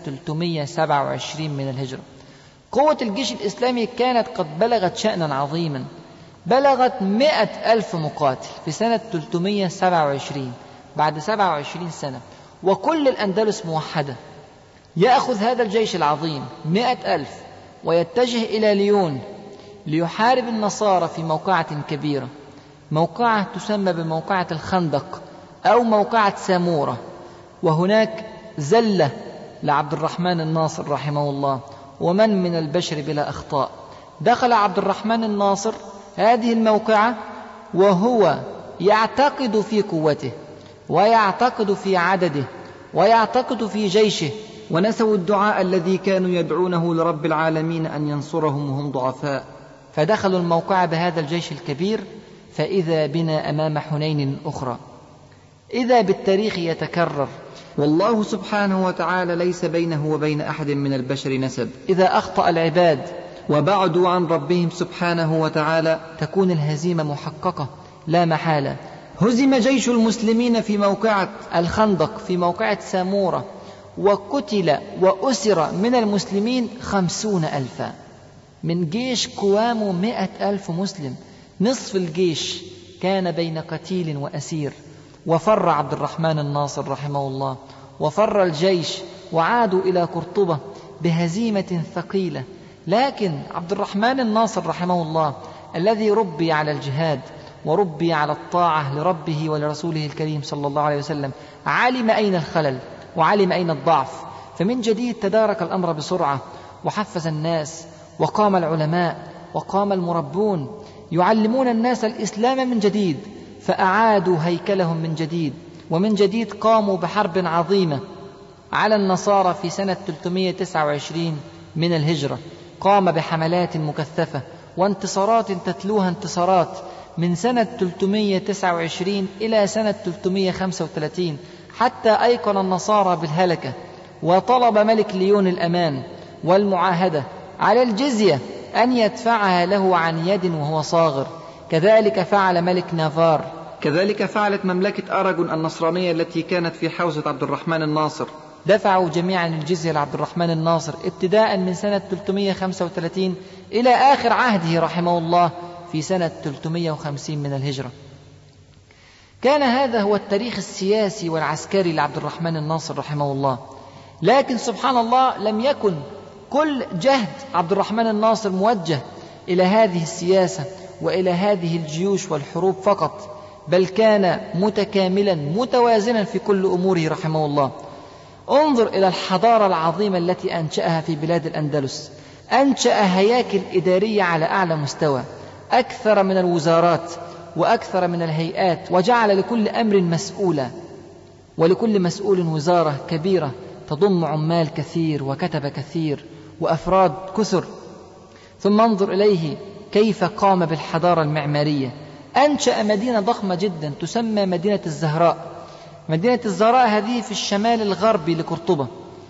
327 من الهجرة. قوة الجيش الإسلامي كانت قد بلغت شأنا عظيما، بلغت 100,000 مقاتل في سنة 327 بعد 27 سنة، وكل الأندلس موحدة. يأخذ هذا الجيش العظيم 100,000 ويتجه إلى ليون ليحارب النصارى في موقعة كبيرة، موقعة تسمى بموقعة الخندق أو موقعة سامورة. وهناك زلة لعبد الرحمن الناصر رحمه الله، ومن من البشر بلا أخطاء. دخل عبد الرحمن الناصر هذه الموقعة وهو يعتقد في قوته ويعتقد في عدده ويعتقد في جيشه، ونسوا الدعاء الذي كانوا يدعونه لرب العالمين أن ينصرهم وهم ضعفاء. فدخلوا الموقعة بهذا الجيش الكبير، فإذا بنا أمام حنين أخرى. إذا بالتاريخ يتكرر، والله سبحانه وتعالى ليس بينه وبين أحد من البشر نسب. إذا أخطأ العباد وبعدوا عن ربهم سبحانه وتعالى تكون الهزيمة محققة لا محالة. هزم جيش المسلمين في موقعة الخندق في موقعة سامورة، وقتل وأسر من المسلمين 50,000 من جيش قوامه 100,000 مسلم. نصف الجيش كان بين قتيل وأسير. وفر عبد الرحمن الناصر رحمه الله، وفر الجيش وعادوا إلى قرطبة بهزيمة ثقيلة. لكن عبد الرحمن الناصر رحمه الله الذي ربي على الجهاد وربي على الطاعة لربه ولرسوله الكريم صلى الله عليه وسلم علم أين الخلل وعلم أين الضعف، فمن جديد تدارك الأمر بسرعة، وحفز الناس، وقام العلماء وقام المربون يعلمون الناس الإسلام من جديد. فأعادوا هيكلهم من جديد، ومن جديد قاموا بحرب عظيمة على النصارى في سنة 329 من الهجرة. قام بحملات مكثفة وانتصارات تتلوها انتصارات من سنة 329 إلى سنة 335، حتى أيقن النصارى بالهلكة، وطلب ملك ليون الأمان والمعاهدة على الجزية أن يدفعها له عن يد وهو صاغر. كذلك فعل ملك نافار. كذلك فعلت مملكة أراغون النصرانية التي كانت في حوزة عبد الرحمن الناصر، دفعوا جميعا الجزية لعبد الرحمن الناصر ابتداء من سنة 335 إلى آخر عهده رحمه الله في سنة 350 من الهجرة. كان هذا هو التاريخ السياسي والعسكري لعبد الرحمن الناصر رحمه الله. لكن سبحان الله لم يكن كل جهد عبد الرحمن الناصر موجه إلى هذه السياسة وإلى هذه الجيوش والحروب فقط، بل كان متكاملا متوازنا في كل أموره رحمه الله. انظر إلى الحضارة العظيمة التي أنشأها في بلاد الأندلس. أنشأ هياكل إدارية على أعلى مستوى، أكثر من الوزارات وأكثر من الهيئات، وجعل لكل أمر مسؤولا، ولكل مسؤول وزارة كبيرة تضم عمال كثير وكتب كثير وأفراد كثر. ثم انظر إليه كيف قام بالحضارة المعمارية. أنشأ مدينة ضخمة جدا تسمى مدينة الزهراء. مدينة الزهراء هذه في الشمال الغربي لقرطبة،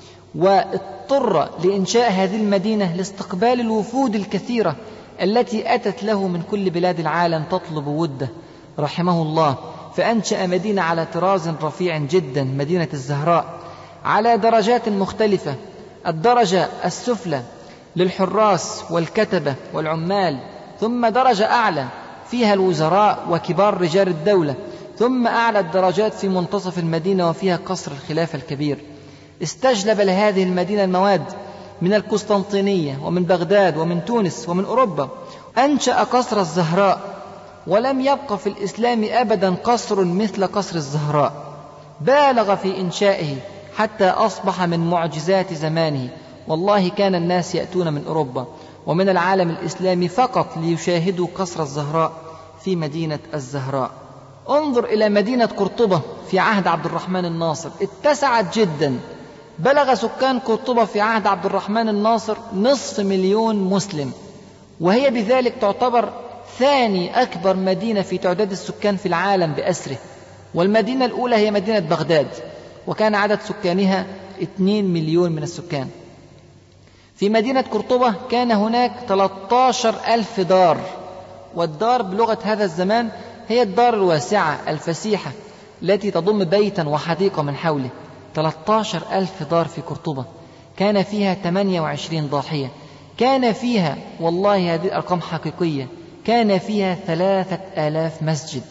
واضطر لإنشاء هذه المدينة لاستقبال الوفود الكثيرة التي أتت له من كل بلاد العالم تطلب وده رحمه الله. فأنشأ مدينة على طراز رفيع جدا، مدينة الزهراء، على درجات مختلفة. الدرجة السفلى للحراس والكتبة والعمال، ثم درجة أعلى فيها الوزراء وكبار رجال الدولة، ثم أعلى الدرجات في منتصف المدينة وفيها قصر الخلافة الكبير. استجلب لهذه المدينة المواد من القسطنطينية ومن بغداد ومن تونس ومن أوروبا. أنشأ قصر الزهراء، ولم يبق في الإسلام أبدا قصر مثل قصر الزهراء. بالغ في إنشائه حتى أصبح من معجزات زمانه. والله كان الناس يأتون من أوروبا ومن العالم الإسلامي فقط ليشاهدوا قصر الزهراء في مدينة الزهراء. انظر إلى مدينة قرطبة في عهد عبد الرحمن الناصر، اتسعت جدا. بلغ سكان قرطبة في عهد عبد الرحمن الناصر 500,000 مسلم، وهي بذلك تعتبر ثاني أكبر مدينة في تعداد السكان في العالم بأسره. والمدينة الأولى هي مدينة بغداد، وكان عدد سكانها 2,000,000 من السكان. في مدينة قرطبة كان هناك 13,000 دار، والدار بلغة هذا الزمان هي الدار الواسعة الفسيحة التي تضم بيتا وحديقة من حوله. 13,000 دار في قرطبة. كان فيها 28 ضاحية. كان فيها، والله هذه الأرقام حقيقية، كان فيها 3,000 مسجد.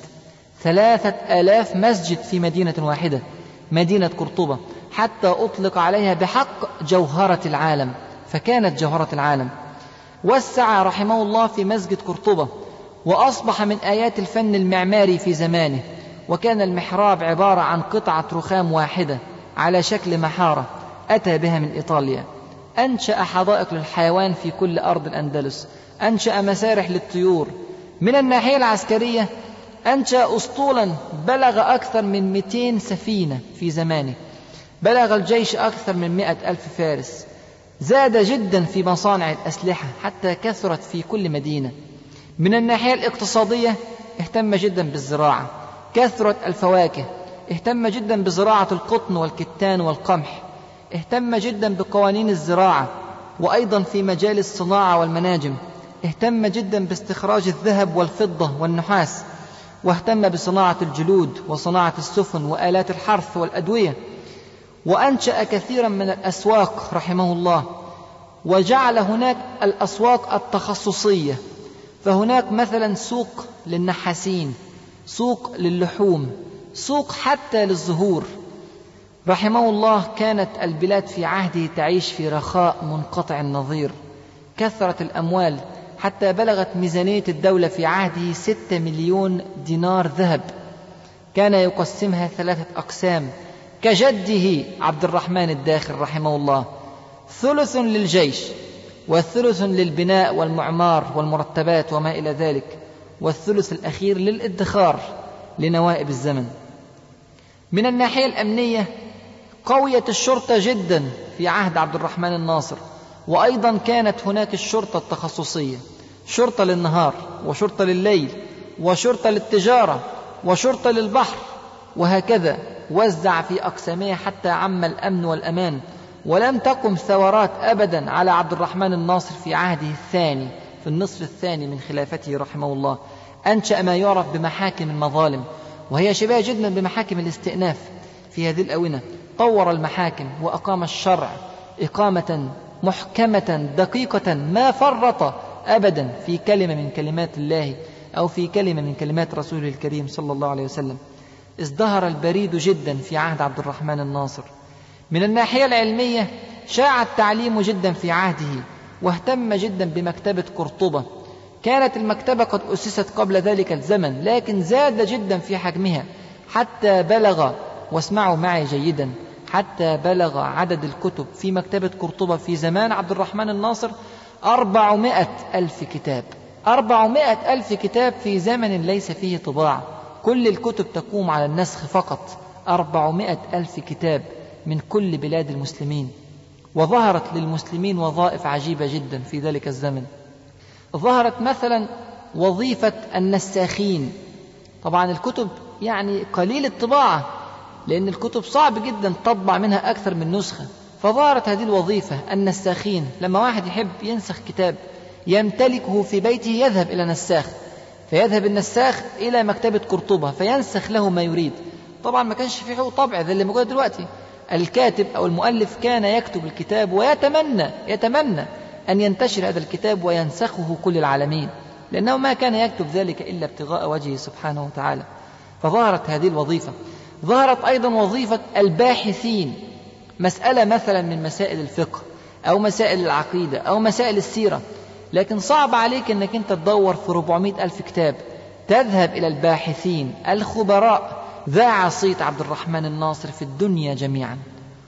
3,000 مسجد في مدينة واحدة، مدينة قرطبة، حتى أطلق عليها بحق جوهرة العالم، فكانت جوهرة العالم. وسع رحمه الله في مسجد قرطبة، وأصبح من آيات الفن المعماري في زمانه. وكان المحراب عبارة عن قطعة رخام واحدة على شكل محارة أتى بها من إيطاليا. أنشأ حدائق للحيوان في كل أرض الأندلس. أنشأ مسارح للطيور. من الناحية العسكرية أنشأ أسطولا بلغ أكثر من 200 سفينة في زمانه. بلغ الجيش أكثر من 100,000 فارس. زاد جدا في مصانع الأسلحة حتى كثرت في كل مدينة. من الناحية الاقتصادية اهتم جدا بالزراعة، كثرت الفواكه. اهتم جدا بزراعة القطن والكتان والقمح. اهتم جدا بقوانين الزراعة، وأيضا في مجال الصناعة والمناجم. اهتم جدا باستخراج الذهب والفضة والنحاس، واهتم بصناعة الجلود وصناعة السفن وآلات الحرث والأدوية. وأنشأ كثيرا من الأسواق رحمه الله، وجعل هناك الأسواق التخصصية. فهناك مثلا سوق للنحاسين، سوق للحوم، سوق حتى للزهور. رحمه الله كانت البلاد في عهده تعيش في رخاء منقطع النظير. كثرت الأموال حتى بلغت ميزانية الدولة في عهده 6,000,000 دينار ذهب. كان يقسمها 3 أقسام كجده عبد الرحمن الداخل رحمه الله: ثلث للجيش، والثلث للبناء والمعمار والمرتبات وما إلى ذلك، والثلث الأخير للادخار. لنوائب الزمن. من الناحية الأمنية قويت الشرطة جدا في عهد عبد الرحمن الناصر، وأيضا كانت هناك الشرطة التخصصية، شرطة للنهار وشرطة لليل وشرطة للتجارة وشرطة للبحر، وهكذا وزع في أقسامها حتى عم الأمن والأمان. ولم تقم ثورات أبدا على عبد الرحمن الناصر في عهده الثاني، في النصف الثاني من خلافته رحمه الله. أنشأ ما يعرف بمحاكم المظالم، وهي شبيهة جدا بمحاكم الاستئناف في هذه الأونة. طور المحاكم وأقام الشرع إقامة محكمة دقيقة، ما فرط أبدا في كلمة من كلمات الله أو في كلمة من كلمات رسوله الكريم صلى الله عليه وسلم. ازدهر البريد جدا في عهد عبد الرحمن الناصر. من الناحية العلمية شاع التعليم جدا في عهده، واهتم جدا بمكتبة قرطبة. كانت المكتبة قد أسست قبل ذلك الزمن، لكن زاد جدا في حجمها حتى بلغ، واسمعوا معي جيدا، حتى بلغ عدد الكتب في مكتبة قرطبة في زمان عبد الرحمن الناصر 400,000 كتاب. 400,000 كتاب في زمن ليس فيه طباعة، كل الكتب تقوم على النسخ فقط. 400,000 كتاب من كل بلاد المسلمين. وظهرت للمسلمين وظائف عجيبة جدا في ذلك الزمن. ظهرت مثلا وظيفة النساخين. طبعا الكتب يعني قليل الطباعة، لأن الكتب صعب جدا تطبع منها أكثر من نسخة، فظهرت هذه الوظيفة النساخين. لما واحد يحب ينسخ كتاب يمتلكه في بيته يذهب إلى نساخ، فيذهب النساخ إلى مكتبة قرطبة فينسخ له ما يريد. طبعا ما كانش في حقوق طبع زي اللي موجود دلوقتي. الكاتب أو المؤلف كان يكتب الكتاب ويتمنى أن ينتشر هذا الكتاب وينسخه كل العالمين، لأنه ما كان يكتب ذلك إلا ابتغاء وجهه سبحانه وتعالى. فظهرت هذه الوظيفة. ظهرت أيضا وظيفة الباحثين. مسألة مثلا من مسائل الفقه أو مسائل العقيدة أو مسائل السيرة، لكن صعب عليك أنك أنت تدور في 400,000 كتاب. تذهب إلى الباحثين الخبراء. ذاع صيت عبد الرحمن الناصر في الدنيا جميعا،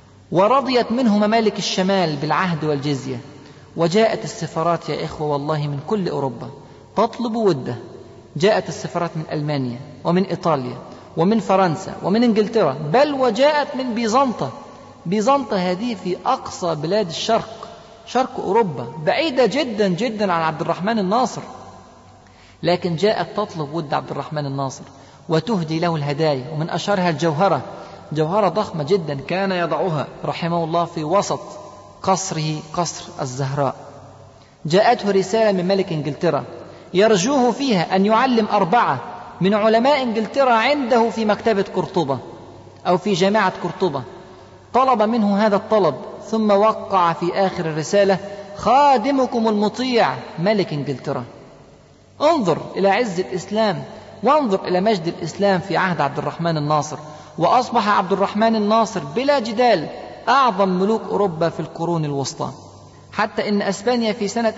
ورضيت منه ممالك الشمال بالعهد والجزية. وجاءت السفارات يا إخوة والله من كل أوروبا تطلب وده. جاءت السفارات من ألمانيا ومن إيطاليا ومن فرنسا ومن إنجلترا، بل وجاءت من بيزنطة. بيزنطة هذه في أقصى بلاد الشرق، شرق أوروبا، بعيدة جدا جدا عن عبد الرحمن الناصر، لكن جاءت تطلب ود عبد الرحمن الناصر وتهدي له الهدايا. ومن أشهرها الجوهرة، جوهرة ضخمة جدا كان يضعها رحمه الله في وسط قصره، قصر الزهراء. جاءته رسالة من ملك إنجلترا يرجوه فيها أن يعلم 4 من علماء إنجلترا عنده في مكتبة قرطبة أو في جامعة قرطبة. طلب منه هذا الطلب، ثم وقع في آخر الرسالة: خادمكم المطيع ملك إنجلترا. انظر إلى عز الإسلام، وانظر إلى مجد الإسلام في عهد عبد الرحمن الناصر. وأصبح عبد الرحمن الناصر بلا جدال أعظم ملوك أوروبا في القرون الوسطى، حتى إن أسبانيا في سنة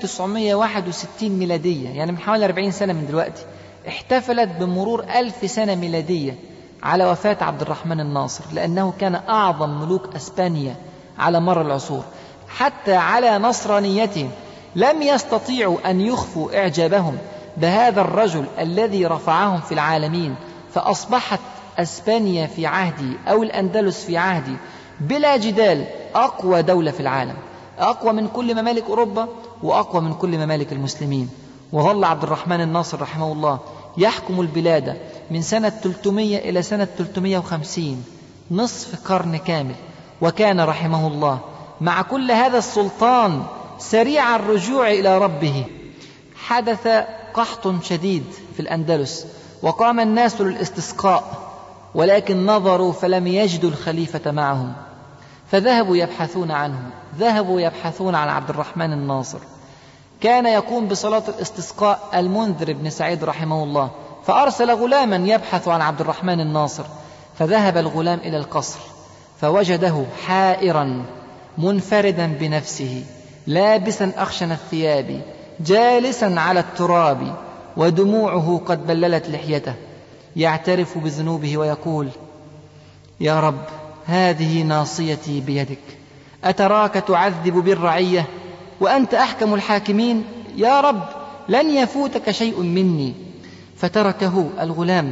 1961 ميلادية، يعني من حوالي 40 سنة من دلوقتي، احتفلت بمرور 1000 سنة ميلادية على وفاة عبد الرحمن الناصر، لأنه كان أعظم ملوك أسبانيا على مر العصور. حتى على نصرانيتهم لم يستطيعوا أن يخفوا إعجابهم بهذا الرجل الذي رفعهم في العالمين. فأصبحت أسبانيا في عهدي أو الأندلس في عهدي بلا جدال أقوى دولة في العالم، أقوى من كل ممالك أوروبا وأقوى من كل ممالك المسلمين. وظل عبد الرحمن الناصر رحمه الله يحكم البلاد من سنة 300 إلى سنة 350، نصف قرن كامل. وكان رحمه الله مع كل هذا السلطان سريع الرجوع إلى ربه. حدث قحط شديد في الأندلس، وقام الناس للاستسقاء، ولكن نظروا فلم يجدوا الخليفة معهم، فذهبوا يبحثون عنه، ذهبوا يبحثون عن عبد الرحمن الناصر. كان يقوم بصلاة الاستسقاء المنذر بن سعيد رحمه الله، فأرسل غلاما يبحث عن عبد الرحمن الناصر. فذهب الغلام إلى القصر فوجده حائرا منفردا بنفسه، لابسا أخشن الثياب، جالسا على التراب، ودموعه قد بللت لحيته، يعترف بذنوبه ويقول: يا رب، هذه ناصيتي بيدك، أتراك تعذب بالرعية وأنت أحكم الحاكمين؟ يا رب، لن يفوتك شيء مني. فتركه الغلام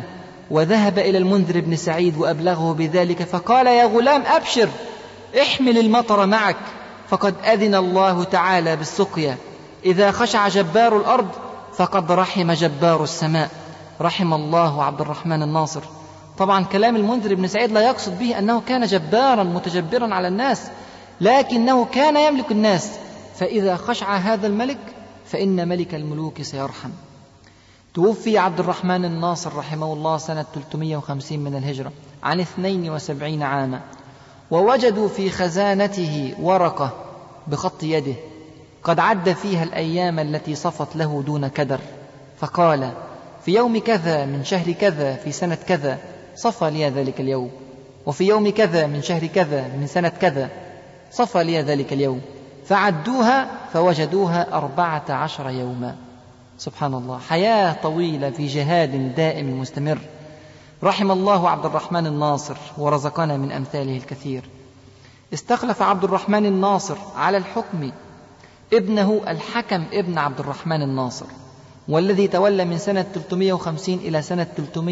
وذهب إلى المنذر بن سعيد وأبلغه بذلك، فقال: يا غلام أبشر، احمل المطر معك، فقد أذن الله تعالى بالسقيا، إذا خشع جبار الأرض فقد رحم جبار السماء. رحم الله عبد الرحمن الناصر. طبعا كلام المنذر بن سعيد لا يقصد به أنه كان جبارا متجبرا على الناس، لكنه كان يملك الناس، فإذا خشع هذا الملك فإن ملك الملوك سيرحم. توفي عبد الرحمن الناصر رحمه الله سنة 350 من الهجرة عن 72 عاما، ووجدوا في خزانته ورقة بخط يده قد عد فيها الأيام التي صفت له دون كدر، فقال: في يوم كذا من شهر كذا في سنة كذا صفى لي ذلك اليوم، وفي يوم كذا من شهر كذا من سنة كذا صفى لي ذلك اليوم، فعدوها فوجدوها 14 يوما. سبحان الله، حياة طويلة في جهاد دائم مستمر. رحم الله عبد الرحمن الناصر ورزقنا من أمثاله الكثير. استخلف عبد الرحمن الناصر على الحكم ابنه الحكم ابن عبد الرحمن الناصر، والذي تولى من سنة 350 إلى سنة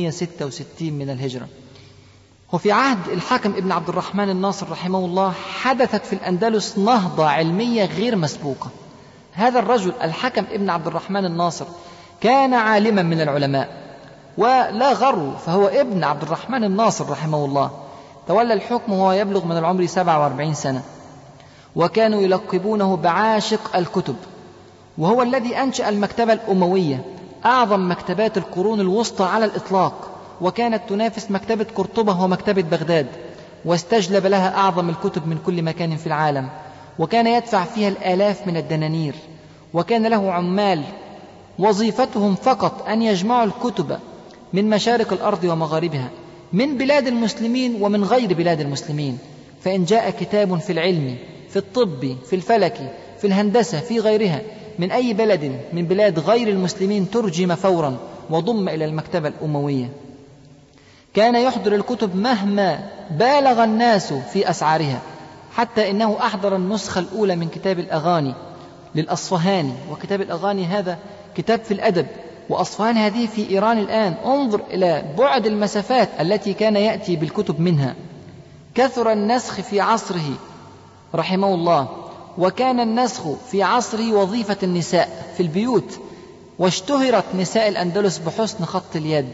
366 من الهجرة. وفي عهد الحكم ابن عبد الرحمن الناصر رحمه الله حدثت في الأندلس نهضة علمية غير مسبوقة. هذا الرجل الحكم ابن عبد الرحمن الناصر كان عالما من العلماء، ولا غرو، فهو ابن عبد الرحمن الناصر رحمه الله. تولى الحكم وهو يبلغ من العمر 47 سنة، وكانوا يلقبونه بعاشق الكتب، وهو الذي أنشأ المكتبة الأموية، أعظم مكتبات القرون الوسطى على الإطلاق، وكانت تنافس مكتبة قرطبة ومكتبة بغداد، واستجلب لها أعظم الكتب من كل مكان في العالم، وكان يدفع فيها الآلاف من الدنانير، وكان له عمال وظيفتهم فقط أن يجمعوا الكتب من مشارق الأرض ومغاربها، من بلاد المسلمين ومن غير بلاد المسلمين. فإن جاء كتاب في العلم، في الطب، في الفلك، في الهندسة، في غيرها من أي بلد من بلاد غير المسلمين ترجم فورا وضم إلى المكتبة الأموية. كان يحضر الكتب مهما بالغ الناس في أسعارها، حتى إنه أحضر النسخة الأولى من كتاب الأغاني للأصفهاني، وكتاب الأغاني هذا كتاب في الأدب، وأصفهان هذه في إيران الآن. انظر إلى بعد المسافات التي كان يأتي بالكتب منها. كثر النسخ في عصره رحمه الله، وكان النسخ في عصره وظيفة النساء في البيوت، واشتهرت نساء الأندلس بحسن خط اليد.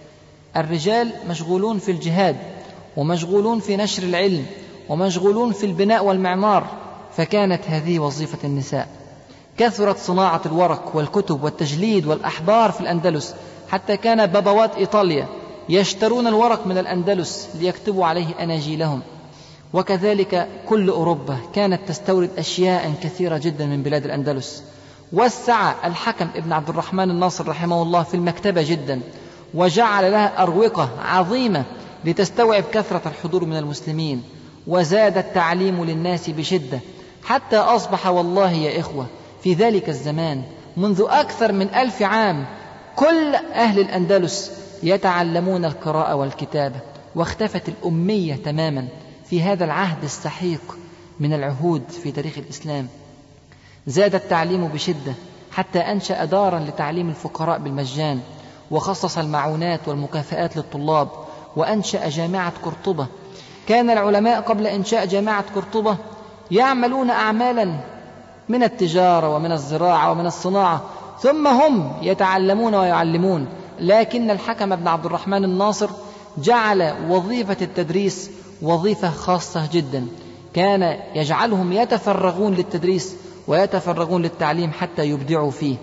الرجال مشغولون في الجهاد، ومشغولون في نشر العلم، ومشغولون في البناء والمعمار، فكانت هذه وظيفة النساء. كثرت صناعة الورق والكتب والتجليد والأحبار في الأندلس، حتى كان بابوات إيطاليا يشترون الورق من الأندلس ليكتبوا عليه أناجيلهم. وكذلك كل أوروبا كانت تستورد أشياء كثيرة جدا من بلاد الأندلس. وسع الحكم ابن عبد الرحمن الناصر رحمه الله في المكتبة جدا، وجعل لها أروقة عظيمة لتستوعب كثرة الحضور من المسلمين، وزاد التعليم للناس بشدة، حتى أصبح والله يا إخوة في ذلك الزمان منذ أكثر من 1000 عام كل أهل الأندلس يتعلمون القراءة والكتابة، واختفت الأمية تماما في هذا العهد السحيق من العهود في تاريخ الإسلام. زاد التعليم بشدة، حتى أنشأ دارا لتعليم الفقراء بالمجان، وخصص المعونات والمكافآت للطلاب، وأنشأ جامعة قرطبة. كان العلماء قبل إنشاء جامعة قرطبة يعملون أعمالا من التجارة ومن الزراعة ومن الصناعة، ثم هم يتعلمون ويعلمون. لكن الحكم ابن عبد الرحمن الناصر جعل وظيفة التدريس وظيفة خاصة جدا، كان يجعلهم يتفرغون للتدريس ويتفرغون للتعليم حتى يبدعوا فيه.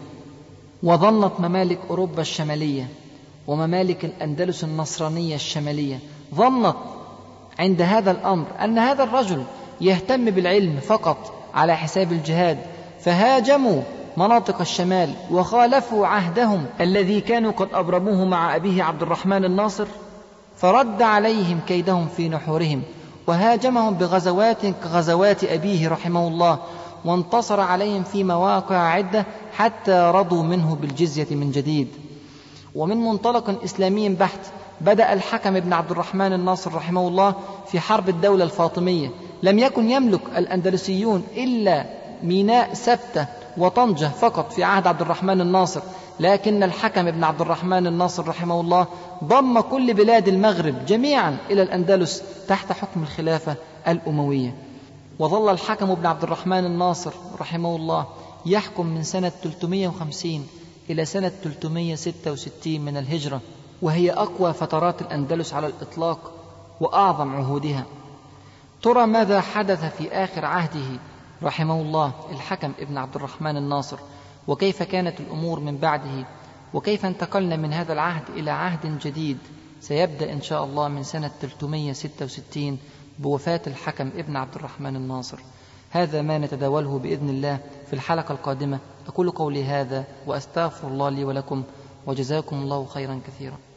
وظنت ممالك أوروبا الشمالية وممالك الأندلس النصرانية الشمالية ظنت عند هذا الأمر أن هذا الرجل يهتم بالعلم فقط على حساب الجهاد، فهاجموا مناطق الشمال وخالفوا عهدهم الذي كانوا قد أبرموه مع أبيه عبد الرحمن الناصر، فرد عليهم كيدهم في نحورهم، وهاجمهم بغزوات كغزوات أبيه رحمه الله، وانتصر عليهم في مواقع عدة حتى رضوا منه بالجزية من جديد. ومن منطلق إسلامي بحت بدأ الحكم ابن عبد الرحمن الناصر رحمه الله في حرب الدولة الفاطمية. لم يكن يملك الأندلسيون إلا ميناء سبتة وطنجة فقط في عهد عبد الرحمن الناصر، لكن الحكم ابن عبد الرحمن الناصر رحمه الله ضم كل بلاد المغرب جميعا إلى الأندلس تحت حكم الخلافة الأموية. وظل الحكم ابن عبد الرحمن الناصر رحمه الله يحكم من سنة 350 إلى سنة 366 من الهجرة، وهي أقوى فترات الأندلس على الإطلاق وأعظم عهودها. ترى ماذا حدث في آخر عهده رحمه الله الحكم ابن عبد الرحمن الناصر، وكيف كانت الأمور من بعده، وكيف انتقلنا من هذا العهد إلى عهد جديد سيبدأ إن شاء الله من سنة 366 بوفاة الحكم ابن عبد الرحمن الناصر. هذا ما نتداوله بإذن الله في الحلقة القادمة. أقول قولي هذا وأستغفر الله لي ولكم، وجزاكم الله خيرا كثيرا.